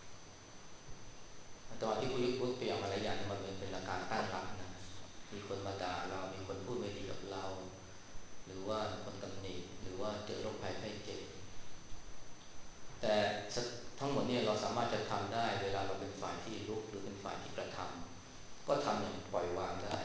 ตอนที่คุณยกตัวอย่างมาหลายอย่างมันเป็นอาการตั้งรับนะมีคนมาด่าเรามีคนพูดไม่ดีกับเราหรือว่าคนตำหนิหรือว่าเจอโรคภัยไข้เจ็บแต่ทั้งหมดเนี่ยเราสามารถจะทำได้เวลาเราเป็นฝ่ายที่รุกหรือเป็นฝ่ายที่กระทำก็ทำอย่างปล่อยวางได้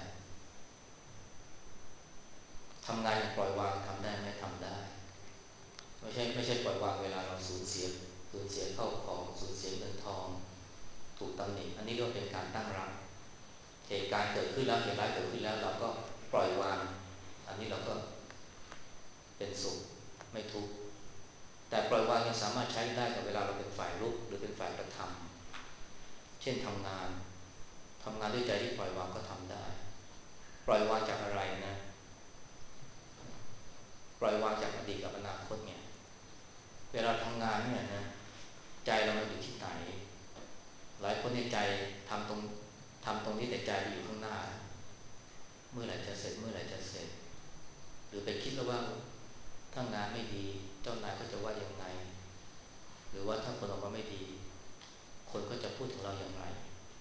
ทำงานอย่างปล่อยวางทำได้ไหมทำได้ไม่ใช่ไม่ใช่ปล่อยวางเวลาเราสูญเสียสูญเสียเข้าของสูญเสียเงินทองถูกตำหนิอันนี้ก็เป็นการตั้งรับเหตุการณ์เกิดขึ้นแล้วเหตุร้ายเกิดขึ้นแล้วเราก็ปล่อยวางอันนี้เราก็เป็นสุขไม่ทุกข์แต่ปล่อยวางยังสามารถใช้ได้กับเวลาเราเป็นฝ่ายรุกหรือเป็นฝ่ายกระทำเช่นทำงานทำงานด้วยใจที่ปล่อยวางก็ทำได้ปล่อยวางจากอะไรนะปล่อยวางจากอดีตกับอนาคตเนี่ยเวลาทำงานเนี่ยนะใจเรามันอยู่ที่ไหนหลายคนในใจทำตรงทำตรงนี้แต่ใจไปอยู่ข้างหน้าเมื่อไหร่จะเสร็จเมื่อไหร่จะเสร็จหรือไปคิดแล้วว่าถ้างานไม่ดีเจ้านายก็จะว่ายังไงหรือว่าถ้าผลออกมาไม่ดีคนก็จะพูดถึงเราอย่างไร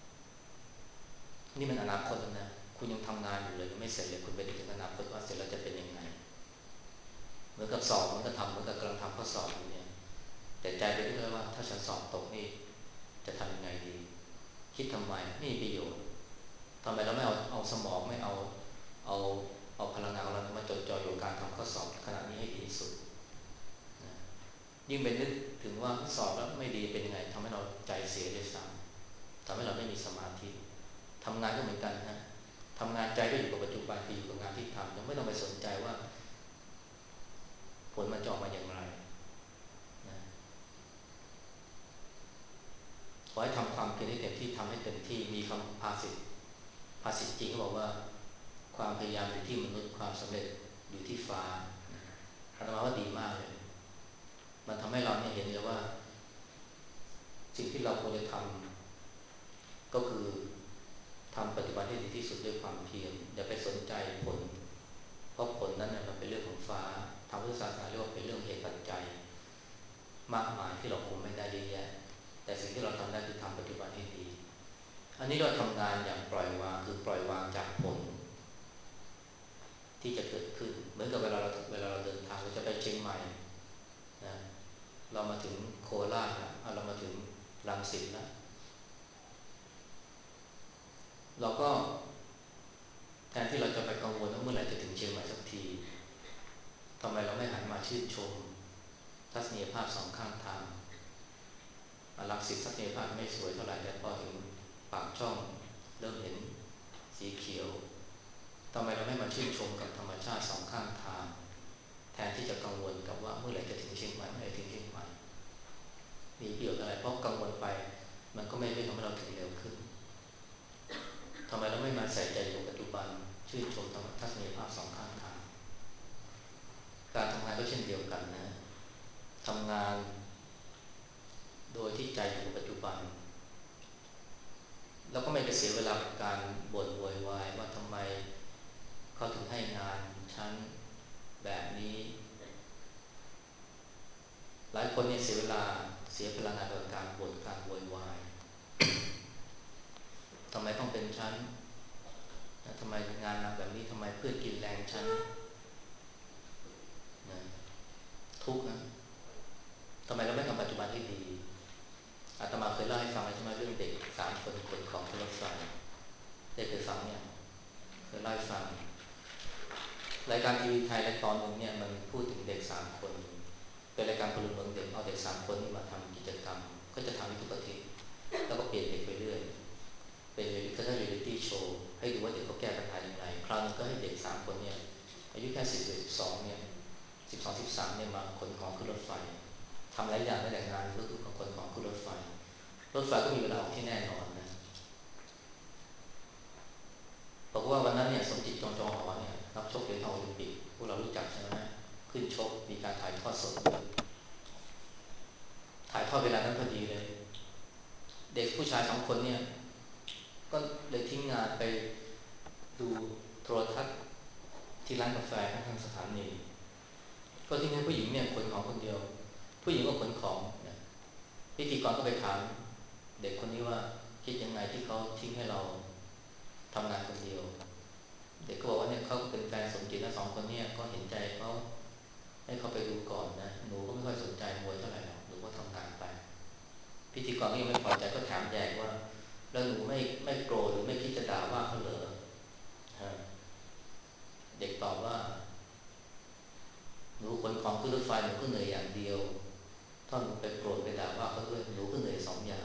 นี่มันอนาคตแล้วนะคุณยังทำงานอยู่เลยยังไม่เสร็จเลยคุณไปถึงอนาคตว่าเสร็จแล้วจะเป็นยังไงเหมือนกับสอบเหมือนกับทำเหมือนกับกำลังทำข้อสอบอยู่เนี่ยแต่ใจไปคิดว่าถ้าฉันสอบตกนี่จะทำยังไงดีคิดทำไมไม่มีประโยชน์ทำไมเราไม่เอาเอาสมองไม่เอาเอาเอาพลังงานของเรามาจดจ่ออยู่การทำข้อสอบขณะนี้ให้ดีที่สุดนะยิ่งไปนึกถึงว่าสอบแล้วไม่ดีเป็นยังไงทำให้เราใจเสียด้วยซ้ำทำให้เราไม่มีสมาธิทำงานก็เหมือนกันนะทำงานใจก็อยู่กับปัจจุบันคืออยู่กับงานที่ทำยังไม่ต้องไปสนใจว่าผลมันจะออกมาอย่างไรนะขอให้ทำความเพียรให้เต็มที่ทำให้เต็มที่มีคำภาษิตภาษิตจริงเขาบอกว่าความพยายามอยู่ที่มนุษย์ความสำเร็จอยู่ที่ฟ้าอาตมาว่าดีมากเลยมันทำให้เราเนี่ยเห็นเลยว่าสิ่งที่เราควรจะทำก็คือทำปฏิบัติให้ดีที่สุดด้วยความเพียรอย่าไปสนใจผลเพราะผลนั้นเนี่ยมันเป็นเรื่องของฟ้าทางพุทธศาสนาเรียกว่าเป็นเรื่องเหตุปัจจัยมากมายที่เราคุมไม่ได้เยอะแยะแต่สิ่งที่เราทำได้คือทำปฏิบัติให้ดีอันนี้เราทำงานอย่างปล่อยวางคือปล่อยวางจากผลที่จะเกิดขึ้นเหมือนกับเวลาเราเวลาเราเดินทางเราจะไปเชียงใหม่นะเรามาถึงโคราชนะเรามาถึงรังสิตนะเราก็แทนที่เราจะไปกังวลว่าเมื่อไหร่จะถึงเชียงใหม่สักทีทำไมเราไม่หันมาชื่นชมทัศนียภาพสองข้างทางรังสิตทัศนียภาพไม่สวยเท่าไหร่แต่พอถึงปากช่องเริ่มเห็นสีเขียวทำไมเราไม่มาชื่นชมกับธรรมชาติสองข้างทางแทนที่จะกังวลกับว่าเมื่อไหร่จะถึงเชียงใหม่เมื่อไหร่ถึงเชียงใหม่มีประโยชน์อะไรเพราะกังวลไปมันก็ไม่ได้ทำให้เราถึงเร็วขึ้นมาใส่ใจอยู่ปัจจุบันชื่นชมธรรมทัศนียภาพสองข้างทางการทำงานก็เช่นเดียวกันนะทำงานโดยที่ใจอยู่ปัจจุบันแล้วก็ไม่ไปเสียเวลากับการบ่นโวยวายว่าทำไมเขาถึงให้งานฉันแบบนี้หลายคนเนี่ยเสียเวลาเสียพลังงานกับการบ่นการโวยวายทำไมต้องเป็นฉันทำไมงานมาแบบนี้ทำไมเพื่อนกินแรงฉันนะทุกข์นะทำไมเราไม่ทำปัจจุบันที่ดีอาตมาเคยเล่าให้ฟังใช่ไหมเรื่องเด็กสามคนขนของขึ้นรถไฟได้เคยฟังเนี่ยเคยเล่าให้ฟังรายการทีวีไทยรายตอนหนึ่งเนี่ยมันพูดถึงเด็กสามคนเป็นรายการพลเมืองเด็กเอาเด็กสามคนนี้มาทำกิจกรรมก็จะทำทุกอาทิตย์แล้วก็เปลี่ยนเด็กไปเรื่อยเป็นเรียลิตี้โชว์ให้ดูว่าเด็กเขาแก้ปัญหาอย่างไรคราวนึงก็ให้เด็กสามคนเนี่ยอายุแค่สิบเอ็ดสิบสองเนี่ยสิบสองสิบสามเนี่ยมาขนของขึ้นรถไฟทำหลายอย่างในแต่งานก็คือขนของขึ้นรถไฟรถไฟก็มีเวลาออกที่แน่นอนนะบอกว่าวันนั้นเนี่ยสมจิตจงจอหอเนี่ยนักชกเหรียญทองโอลิมปิกพวกเรารู้จักใช่ไหมขึ้นชกมีการถ่ายทอดสดด้วยถ่ายทอดเวลานั้นพอดีเลยเด็กผู้ชายสองคนเนี่ยก็เลยทิ้งงานไปดูโทรทัศน์ที่ร้านกาแฟข้างๆสถานีก็ทิ้งให้ผู้หญิงเนี่ยขนของคนเดียวผู้หญิงก็ขนของนะพิธีกรก็ไปถามเด็กคนนี้ว่าคิดยังไงที่เขาทิ้งให้เราทำงานคนเดียวเด็กก็บอกว่าเนี่ยเขาเป็นแฟนสมจิตนะสองคนเนี่ยก็เห็นใจเขาให้เขาไปดูก่อนนะหนูก็ไม่ค่อยสนใจมวยเท่าไหร่หรอกหนูก็ทำงานไปพิธีกรก็ยังไม่พอใจก็ถามแยกว่าแล้วหนูไม่ไม่โกรธหรือไม่คิดจะด่าว่าเขาเหรอเด็กตอบว่าหนูขนของขึ้นรถไฟหนูก็เหนื่อยอย่างเดียวถ้าหนูไปโกรธไปด่าว่าเขาด้วยหนูก็เหนื่อยสองอย่าง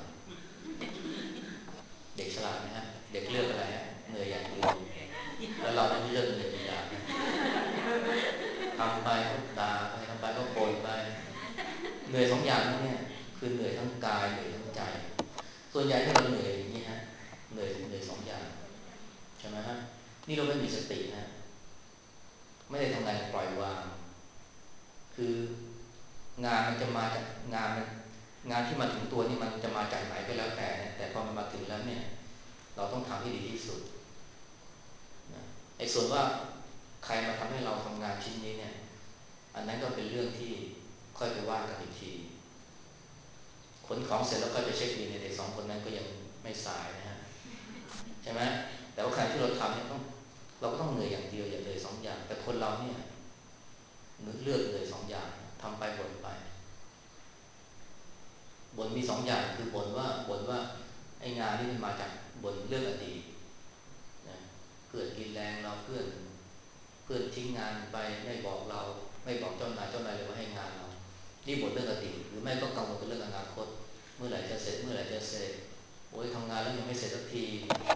เด็กฉลาดนะฮะเด็กเลือกอะไรฮะเหนื่อยอย่างเดียวแล้วเราไม่เลือกเหนื่อยอย่างทำไปก็ด่าไปทำไปก็บ่นไปเหนื่อยสองอย่างนั้นเนี่ยคือเหนื่อยทั้งกายเหนื่อยทั้งใจส่วนใหญ่ที่เราเหนื่อยอย่างนี้ฮะเหนื่อยเหนื่อยสองอย่างใช่ไหมฮะนี่เราไม่มีสตินะไม่ได้ทำงานปล่อยวางคืองานมันจะมาจากงานมันงานที่มาถึงตัวนี่มันจะมาจากไหนก็แล้วแต่เนี่ยแต่พอมันมาถึงแล้วเนี่ยเราต้องทำให้ดีที่สุดนะไอ้ส่วนว่าใครมาทำให้เราทำงานชิ้นนี้เนี่ยอันนั้นก็เป็นเรื่องที่ค่อยไปว่ากันอีกทีขนของเสร็จแล้วก็ไปเช็คบิลในเด็กสองคนนั้นก็ยังไม่สายนะฮะใช่ไหมแต่ว่าใครที่เราทำเนี่ยต้องเราก็ต้องเหนื่อยอย่างเดียวอย่าเหนื่อยสองอย่างแต่คนเราเนี่ยเลือกเหนื่อยสองอย่างทำไปบ่นไปบ่นมีสองอย่างคือบ่นว่าบ่นว่าไอ้งานนี่มันมาจากบ่นเรื่องอดีตนะเพื่อนกินแรงเราเพื่อนเพื่อนทิ้งงานไปไม่บอกเราไม่บอกเจ้านายเจ้านายเลยว่าให้งานเรานี่บ่นเรื่องอดีตหรือไม่ก็กังวลเรื่องอนาคตเมื่อไหร่จะเสร็จเมื่อไหร่จะเสร็จโอ้ยทำงานแล้วยังไม่เสร็จสักที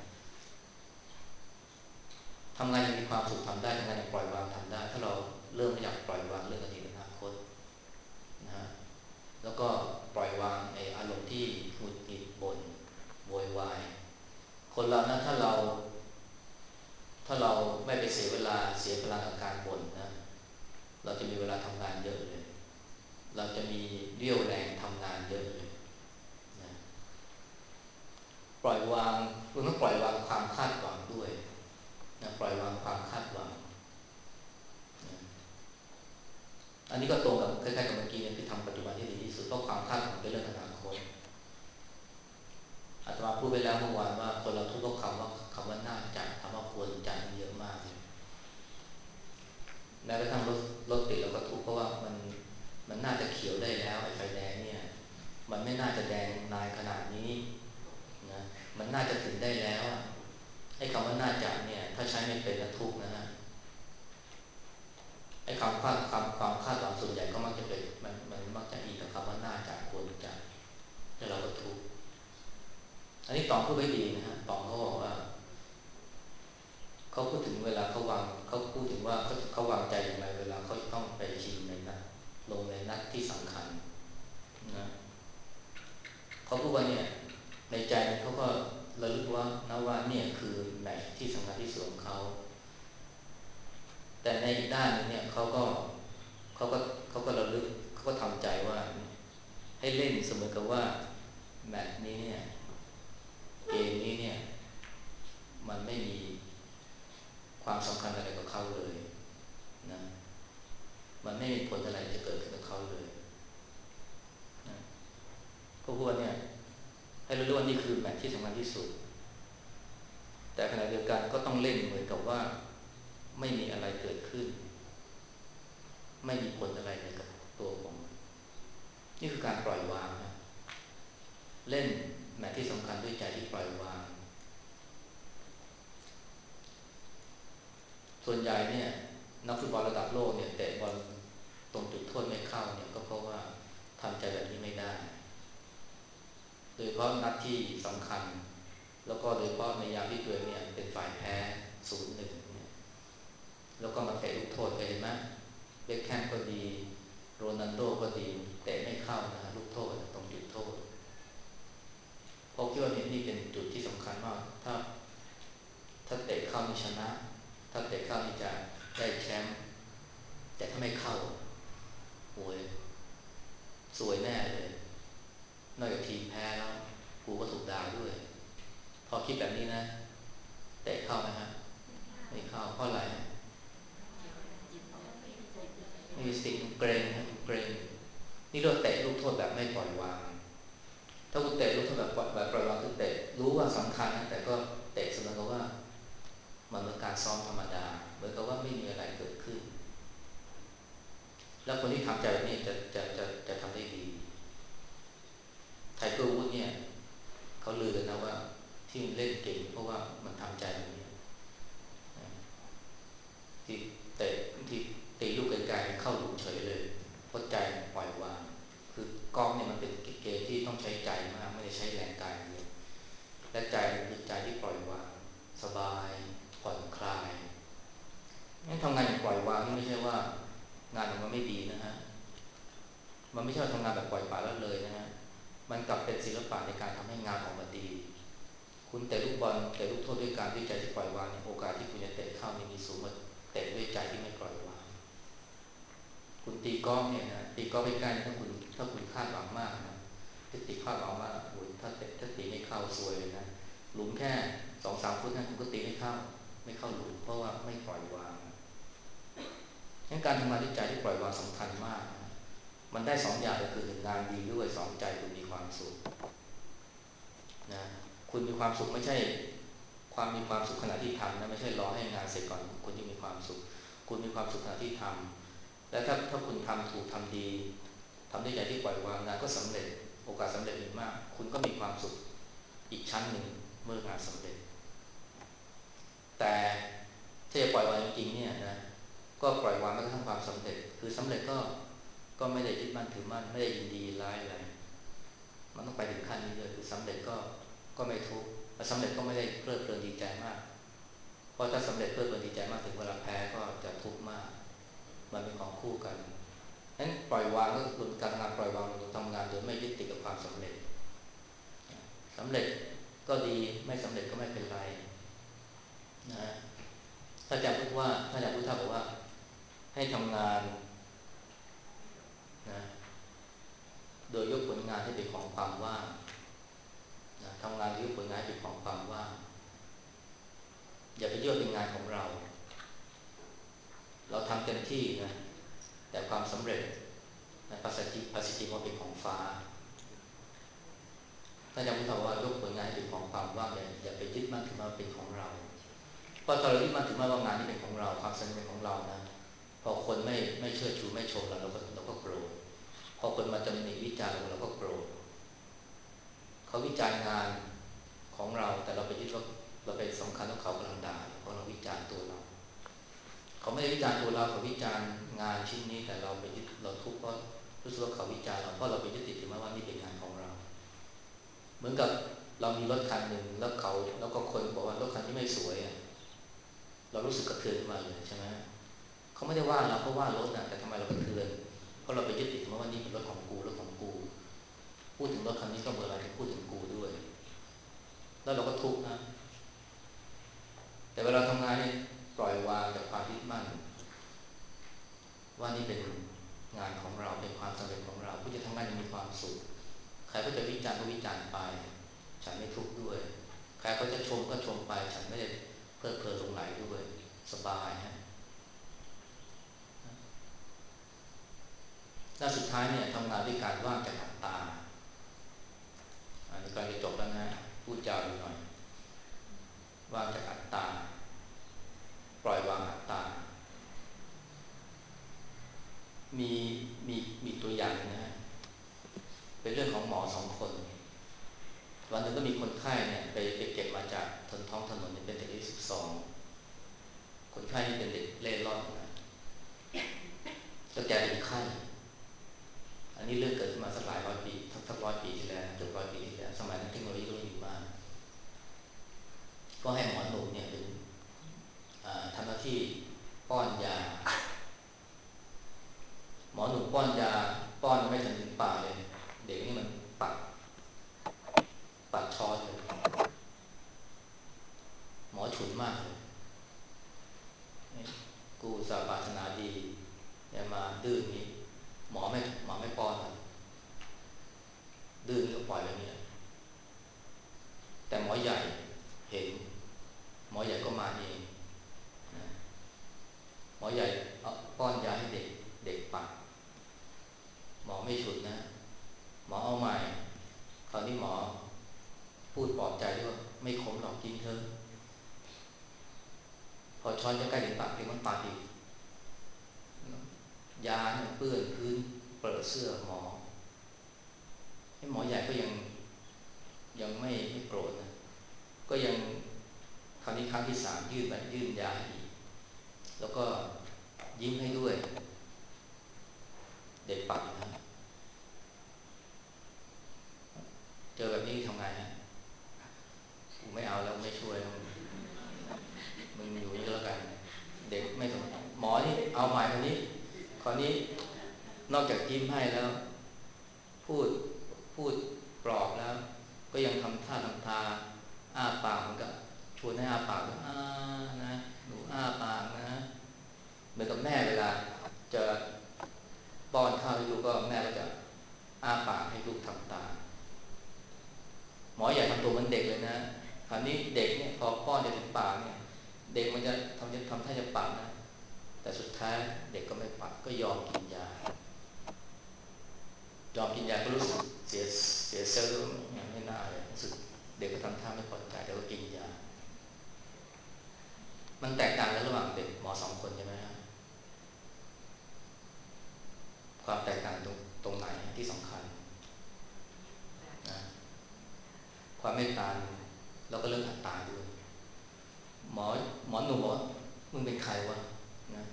ทำงานยังมีความสุขทำได้ทำงานยังปล่อยวางทำได้ถ้าเราเริ่มอยากปล่อยวางเรื่องอดีตอนาคตนะฮะแล้วก็ปล่อยวางไอ้อารมณ์ที่หงุดหงิดบ่นโวยวายคนเรานะถ้าเราถ้าเราไม่ไปเสียเวลาเสียพลังกับการบ่นนะเราจะมีเวลาทำงานเยอะเลยเราจะมีเรี่ยวแรงทำงานเยอะเลยนะปล่อยวางคุณต้องปล่อยวางความคาดหวังด้วยนะปล่อยวางความคาดหวังนะอันนี้ก็ตรงกับคล้ายๆกับเมื่อกี้นะคือทำปัจจุบันที่ดีที่สุดเพราะความคาดหวังเป็นเรื่องอนาคตอาตมาพูดไปแล้วเมื่อวานว่าคนเราทุกข์คำว่าคำว่าน่าจะคำว่าควรจะมันเยอะมากเลยแม้กระทั่งรถรถติดเราก็ทุกข์เพราะว่ามันมันน่าจะเขียวได้แล้วไอ้ไฟแดงเนี่ยมันไม่น่าจะแดงนานขนาดนี้นะมันน่าจะถึงได้แล้วไอ้คำว่าน่าจะเนี่ยถ้าใช้ไม่เป็นแล้วทุกข์นะฮะไอ้คำคาดคำความคาดหวังส่วนใหญ่ก็มักจะเป็นมันมันมักจะอีกกับคำว่าน่าจะควรจะแล้วเราก็ทุกข์อันนี้ตองพูดไว้ดีนะฮะตองเขาบอกว่าเขาพูดถึงเวลาเขาวางเขาพูดถึงว่าเขาเขาวางใจอย่างไรเวลาเขาต้องไปชิงในนัดลงในนัดที่สำคัญนะเขาพูดว่าเนี่ยในใจเขาก็ระลึกว่านะว่าเนี่ยคือแมตช์ที่เขาก็เขาก็ระลึกเขาก็ทำใจว่าให้เล่นเสมอกับว่าแมตช์นี้เนี่ยเกมนี้เนี่ยมันไม่มีความสำคัญอะไรกับเขาเลยนะมันไม่มีผลอะไรจะเกิดขึ้นกับเขาเลยนะก็พูดว่าเนี่ยให้รู้ว่านี่คือแมตช์ที่สำคัญที่สุดแต่ขณะเดียวกันก็ต้องเล่นเหมือนกับว่าไม่มีอะไรเกิดขึ้นไม่มีผลอะไรในกับตัวผมนี่คือการปล่อยวางนะเล่นแมตช์ที่สำคัญด้วยใจที่ปล่อยวางส่วนใหญ่เนี่ยนักฟุตบอลระดับโลกเนี่ยเตะบอลตรงจุดโทษไม่เข้าเนี่ยก็เพราะว่าทำใจแบบนี้ไม่ได้โดยเฉพาะนัดที่สำคัญแล้วก็โดยเฉพาะในยามที่ตัวเองเนี่ยเป็นฝ่ายแพ้ ศูนย์หนึ่ง เนี่ยแล้วก็มาเตะลูกโทษเห็นไหมเบคแฮมก็ดีโรนัลโดก็ดีเตะไม่เข้านะลูกโทษตรงจุดโทษเพราะคิดว่านี่เป็นจุดที่สำคัญมากถ้าถ้าเตะเข้ามีชนะถ้าเตะเข้านี่จะได้แชมป์แต่ถ้าไม่เข้าโวยสวยแน่เลยนอกจากทีมแพ้แล้วกูก็ถูกด่าด้วยพอคิดแบบนี้นะเตะเข้าไหมฮะไม่เข้าเพราะอะไรไม่มีสติเกรงนะเกรงนี่เราเตะลูกโทษแบบไม่ปล่อยวางถ้าคุณเตะลูกโทษแบบแบบปล่อยวางคือเตะรู้ว่าสำคัญนะแต่ก็เตะเสมอกับว่ามันเป็นการซ้อมธรรมดาเหมือนกับว่าไม่มีอะไรเกิดขึ้นแล้วคนที่ทำใจแบบนี้จะจะจะจะทำได้ดีไทเกอร์วูดเนี่ยเขาลือกันนะว่าที่มันเล่นเก่งเพราะว่ามันทำใจแบบนี้ที่เตะที่ตีลูกไกลๆเข้าหลุมเฉยเลยเพราะใจปล่อยวางคือกอล์ฟเนี่ยมันเป็นเกมที่ต้องใช้ใจมากไม่ได้ใช้แรงกายเยอะและใจคือใจที่ปล่อยวางสบายผ่อนคลายงั้นทำงานอย่างปล่อยวางนี่ไม่ใช่ว่างานของมันไม่ดีนะฮะมันไม่ใช่ทำงานแบบปล่อยปละละเลยนะฮะมันกลับเป็นศิลปะในการทำให้งานออกมาดีคุณเตะลูกบอลเตะลูกโทษด้วยการด้วยใจที่ปล่อยวางเนี่ยโอกาสที่คุณจะเตะเข้านี่มีสูงกว่าเตะด้วยใจที่ไม่ปล่อยวางคุณตีกอล์ฟเนี่ยนะตีกอล์ฟใกล้ๆถ้าคุณถ้าคุณคาดหวังมากนะถ้าตีคาดหวังมากโอ้ยถ้าเตะถ้าตีไม่เข้าซวยเลยนะหลุมแค่สองสามฟุตนะคุณก็ตีไม่เข้าไม่เข้าหลุมเพราะว่าไม่ปล่อยวางงั้นการทำงานด้วยใจที่ปล่อยวางสำคัญมากนะมันได้สองอย่างก็คือหนึ่งงานดีด้วยสองใจคุณมีความสุขนะคุณมีความสุขไม่ใช่ความมีความสุขขณะที่ทำนะไม่ใช่รอให้งานเสร็จก่อนคุณจะมีความสุขคุณมีความสุขขณะที่ทำและถ้าถ้าคุณทำถูกทำดีทำด้วยใจที่ปล่อยวางงานก็สำเร็จโอกาสสำเร็จมีมากคุณก็มีความสุขอีกชั้นหนึ่งเมื่องานสำเร็จแต่ถ้าจะปล่อยวางจริงๆเนี่ยนะก็ปล่อยวางแม้กระทั่งความสำเร็จคือสำเร็จก็ก็ไม่ได้ยึดมั่นถือมั่นไม่ได้ยินดีร้ายอะไรมันต้องไปถึงขั้นนี้เลยคือสำเร็จก็ก็ไม่ทุกข์และสำเร็จก็ไม่ได้เพลิดเพลินดีใจมากเพราะถ้าสำเร็จเพลิดเพลินดีใจมากถึงเวลาแพ้ก็จะทุกข์มากมันเป็นของคู่กันนั้นปล่อยวางก็คือการงานปล่อยวางเราทำงานโดยไม่ยึดติดกับความสำเร็จสำเร็จก็ดีไม่สำเร็จก็ไม่เป็นไรนะถ้าอาจารย์พูดว่าถ้าอาจารย์พูดท่าบอกว่าให้ทำงานนะโดยยกผลงานให้เป็นของความว่างนะทำงานโดยยกผลงานให้เป็นของความว่างอย่าไปเยื่อเป็นงานของเราเราทำเต็มที่นะแต่ความสำเร็จนะภาษาจีนภาษาจีนว่าเป็นของฟ้าถ้าจะพูดว่ายกผลงานให้เป็นของความว่างอย่าอย่าไปยึดมั่นถือมั่นเป็นของเราเพราะถ้าเรายึดมั่นถือมั่นว่างานนี้เป็นของเราความสำเร็จเป็นของเรานะพอคนไม่ไม่เชื่อชูไม่ชมเราเราก็เราก็โกรธพอคนมาตำหนิวิจารณ์เราเราก็โกรธเขาวิจารณ์งานของเราแต่เราไปยึดว่าเราไปสำคัญว่าเขากำลังด่าเพราะเราวิจารณ์ตัวเราเขาไม่ได้วิจารณ์ตัวเราเขาวิจารณ์งานชิ้นนี้แต่เราไปยึดเราทุกข์เพราะรู้สึกว่าเขาวิจารณ์เราเพราะเราไปยึดติดถือว่านี่เป็นงานของเราเหมือนกับเรามีรถคันหนึ่งแล้วเขาแล้วก็คนบอกว่ารถคันที่ไม่สวยอ่ะเรารู้สึกกระเทือนขึ้นมาเลยใช่ไหมเขาไม่ได้ว่าเราเขาว่ารถนะแต่ทำไมเรากระเทือนเพราะเราไปยึดติดว่านี่เป็นรถของกูรถของกูพูดถึงรถคันนี้ก็เมื่อไรพูดถึงกูด้วยแล้วเราก็ทุกข์นะแต่เวลาทำงานนี่ปล่อยวางจากความยึดมั่นว่านี่เป็นงานของเราเป็นความสำเร็จของเราผู้จะทำงานจะมีความสุขใครก็จะวิจารณ์ก็วิจารณ์ไปฉันไม่ทุกข์ด้วยใครก็จะชมก็ชมไปฉันไม่ได้เพลิดเพลินหลงไหลด้วยสบายฮะแล้วสุดท้ายเนี่ยทำงานด้วยการว่างจากอัตตาอันนี้ก็จะจบแล้วนะพูดยาวหน่อยว่างจากอัตตาปล่อยวางอัตตามีมีมีตัวอย่างนะเป็นเรื่องของหมอสองคนวันหนึ่งก็มีคนไข้เนี่ยไปไปเก็บมาจากทนท้องถนนเป็นเด็กอายุสิบสองคนไข้นี่เป็นเด็กเล่ร่อนนะแล้วแกเป็นไข้อันนี้เรื่องเกิดขึ้นมาสักหลายร้อยปีสักสักร้อยปีที่แล้วเกือบร้อยปีที่แล้วสมัยนั้นเทคโนโลยีก็ไม่มีมากก็ให้หมอหนุ่มเนี่ยเป็นทำหน้าที่ป้อนยาหมอหนุ่มป้อนยาป้อนไม่ทันถึงปากเลยเด็กนี่มันปัดปัดช้อนเลยหมอฉุนมากเลยกูสาปรารถนาดีอย่ามาดื้อนี้หมอไม่หมอไม่ป้อนดื้อก็ปล่อยแบบนี้แต่หมอใหญ่เห็นหมอใหญ่ก็มาเองนะหมอใหญ่ป้อนยาให้เด็กเด็กปัดหมอไม่ฉุนนะหมอเอาใหม่คราวนี้หมอพูดปลอบใจด้วยว่าไม่ขมหรอกกินเธอพอช้อนจะใกล้ถึงปากเด็กมันปาดอีกยาเนี่ยเปื้อนพื้นเปิดเสื้อหมอให้หมอใหญ่ก็ยังยังไม่ไม่โกรธนะก็ยังคราวนี้ครั้งที่สามยื่นไปยื่นยาให้อีกแล้วก็ยิ้มให้ด้วยเด็กปัดนะเจอแบบนี้ทำไงฮะกูไม่เอาแล้วไม่ช่วยมึงอยู่นี่แล้วกันเด็กไม่สนหมอนี่เอาหมายคนนี้คราวนี้นอกจากยิ้มให้แล้วพูดพูดปลอบแล้วก็ยังทำท่าทำทาอ้าปากเหมือนกับชวนให้อ้าปากด้วยอ้านะหนูอ้าปากนะเหมือนกับแม่เวลาจะป้อนข้าวให้ลูกก็แม่ก็จะอ้าปากให้ลูกทำตามหมออย่าทำตัวเหมือนเด็กเลยนะคราวนี้เด็กเนี่ยพอป้อนจะถึงปากเนี่ยเด็กมันจะทำจะทำท่าจะปัดนะแต่สุดท้ายเด็กก็ไม่ปัดก็ยอมกินยายอมกินยาก็รู้สึกเสียเสียเซลล์อย่างไม่น่าเลยรู้สึกเด็กก็ทำท่าไม่พอใจแต่ก็กินยามันแตกต่างกันระหว่างเด็กหมอสองคนใช่ไหมครับความแตกต่างตรงตรงไหนที่สำคัญนะความเมตตาแล้วก็เรื่องอัตตาด้วยหมอหมอหนุ่มบอกว่ามึงเป็นใครวะนะ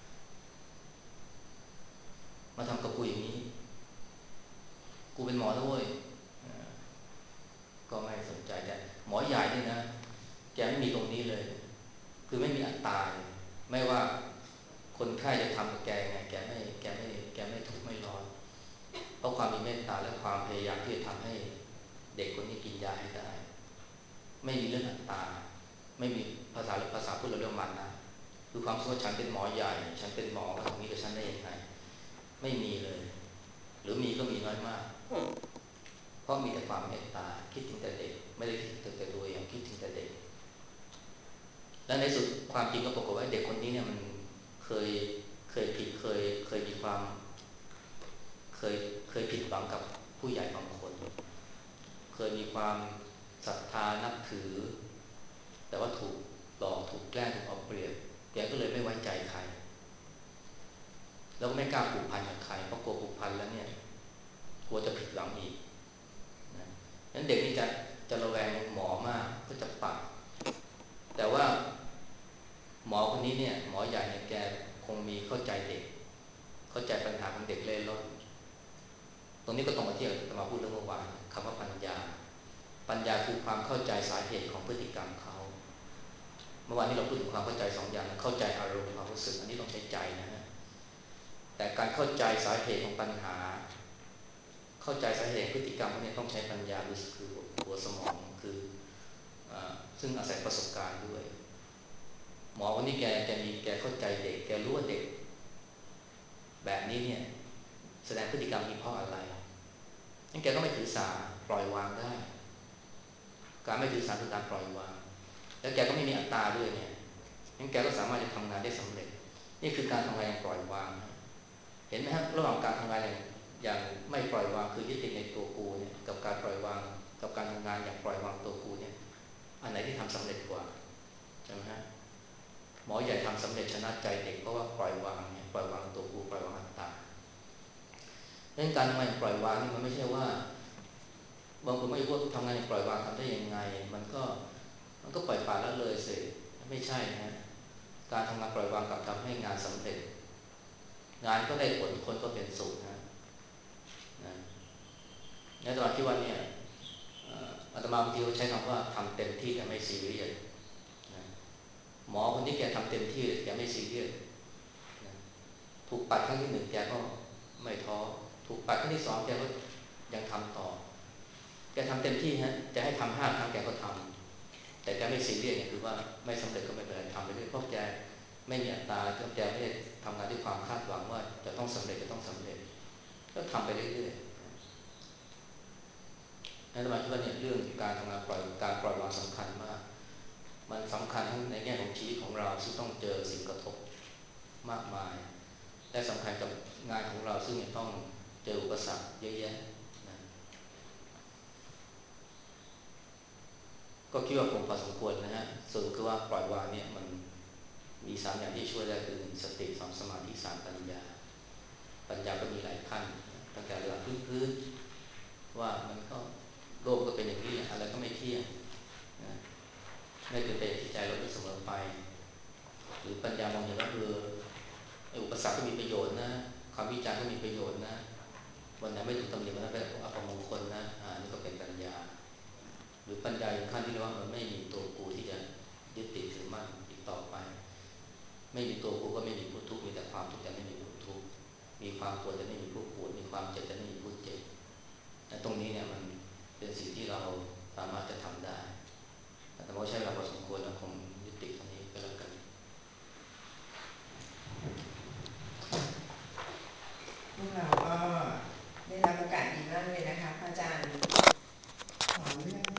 มาทำกับกูอย่างนี้กูเป็นหมอด้วยก็ไม่สนใจแต่หมอใหญ่นี่นะแกไม่มีตรงนี้เลยคือไม่มีอัตตาไม่ว่าคนไข้จะทำกับแกไงแกไม่แกไม่แกไม่ทุกข์ไม่ร้อนเพราะความมีเมตตาและความพยายามที่จะทำให้เด็กคนนี้กินยาให้ได้ไม่มีเรื่องอัตตาไม่มีภาษาภาษาพูดเราเรื่องมันนะคือความคิดว่าฉันเป็นหมอใหญ่ฉันเป็นหมอมาทำนี้กับฉันได้ยังไงไม่มีเลยหรือมีก็มีน้อยมากเพราะมีแต่ความเมตตาคิดถึงแต่เด็กไม่ได้คิดถึงแต่ตัวเองคิดถึงแต่เด็กและในสุดความจริงก็ปรากฏว่าเด็กคนนี้เนี่ยมันเคยเคยผิดเคยเคยมีความเคยเคยผิดหวังกับผู้ใหญ่บางคนเคยมีความศรัทธานับถือแต่ว่าถูกหลอกถูกแกล้งถูกเอาเปรียบแกก็เลยไม่ไว้ใจใครแล้วก็ไม่กล้าผูกพันกับใครเพราะกลัวผูกพันแล้วเนี่ยกลัวจะผิดหวังอีกนะนั้นเด็กนี่จะจะระแวงหมอมากก็จะปัดแต่ว่าหมอคนนี้เนี่ยหมอใหญ่เนี่ยแกคงมีเข้าใจเด็กเข้าใจปัญหาของเด็กเล่ร่อนตรงนี้ก็ต้องมาเที่ยวจะมาพูดเรื่องเมื่อวานคำว่าปัญญาปัญญาคือความเข้าใจสาเหตุของพฤติกรรมเขาเมื่อวานนี้เราพูดถึงความเข้าใจสองอย่างเข้าใจอารมณ์ความรู้สึกอันนี้ต้องใช้ใจนะฮะแต่การเข้าใจสาเหตุของปัญหาเข้าใจสาเหตุพฤติกรรมพวกนี้ต้องใช้ปัญญาคือหัวสมองคือซึ่งอาศัยประสบการณ์ด้วยหมอคนนี้แกแกมีแกเข้าใจเด็กแกรู้ว่าเด็กแบบนี้เนี่ยแสดงพฤติกรรมนี้เพราะอะไรงั้นแกก็ไม่ถือสาปล่อยวางได้การไม่ถือสาคือการปล่อยวางแล้วแกก็ไม่มีอัตตาด้วยเนี่ยงั้นแกก็สามารถจะทำงานได้สำเร็จนี่คือการทำงานอย่างปล่อยวางเห็นไหมครับระหว่างการทำงานอย่างอย่างไม่ปล่อยวางคือยึดติดในตัวกูเนี่ยกับการปล่อยวางกับการทำงานอย่างปล่อยวางตัวกูเนี่ยอันไหนที่ทำสำเร็จกว่าใช่ไหมฮะหมอใหญ่ทำสำเร็จชนะใจเด็กเพราะว่าปล่อยวางเนี่ยปล่อยวางตัวกูปล่อยวางอัตตาเรื่องการทำงานอย่างปล่อยวางนี่มันไม่ใช่ว่าบางคนไม่รู้ว่าทำงานอย่างปล่อยวางทำได้ยังไงมันก็มันก็ปล่อยปละละเลยสิไม่ใช่นะการทำงานปล่อยวางกับทำให้งานสำเร็จงานก็ได้ผลคนก็เป็นสุขนะนะในตอนที่วันเนี่ยอาตมาบางทีเขาใช้คำว่าทำเต็มที่แต่ไม่ซีเรียสนะหมอคนนี้แกทำเต็มที่แกไม่ซีเรียสนะถูกปัดครั้งที่หนึ่งแกก็ไม่ท้อถูกปัดครั้งที่สองแกก็ยังทำต่อแกทำเต็มที่ฮะจะให้ทำห้าครั้งแกก็ทำแต่แกไม่ซีเรียสเนี่ยคือว่าไม่สำเร็จก็ไม่เป็นไรทำไปเรื่อยเพราะแกไม่มีอัตตาแกไม่ได้ทำงานด้วยความคาดหวังว่าจะต้องสำเร็จจะต้องสำเร็จก็ทำไปเรื่อยๆนั่นหมายถึงว่าเนี่ยเรื่องการทำงานปล่อยการปล่อยวางสำคัญมากมันสำคัญทั้งในแง่ของชีวิตของเราซึ่งต้องเจอสิ่งกระทบมากมายและสำคัญกับงานของเราซึ่งจะต้องเจออุปสรรคเยอะแยะนะก็คิดว่าคงพอสมควรนะฮะส่วนคือว่าปล่อยวางเนี่ยมันมีสามอย่างที่ช่วยได้คือหนึ่งสติสองสมาธิสามปัญญาปัญญาก็มีหลายขั้นตั้งแต่ระดับพื้นๆว่ามันก็โลกก็เป็นอย่างนี้อะไรก็ไม่เที่ยงนะไม่เป็นไปที่ใจเราไม่เสมอไปหรือปัญญามองเห็นว่าเอออุปสรรคก็มีประโยชน์นะคำวิจารณ์ก็มีประโยชน์นะวันไหนไม่ถูกตำหนิวันนั้นเป็นอัปมงคลนะอ่านี่ก็เป็นปัญญาหรือปัญญาอย่างขั้นที่เรียกว่ามันไม่มีตัวกูที่จะ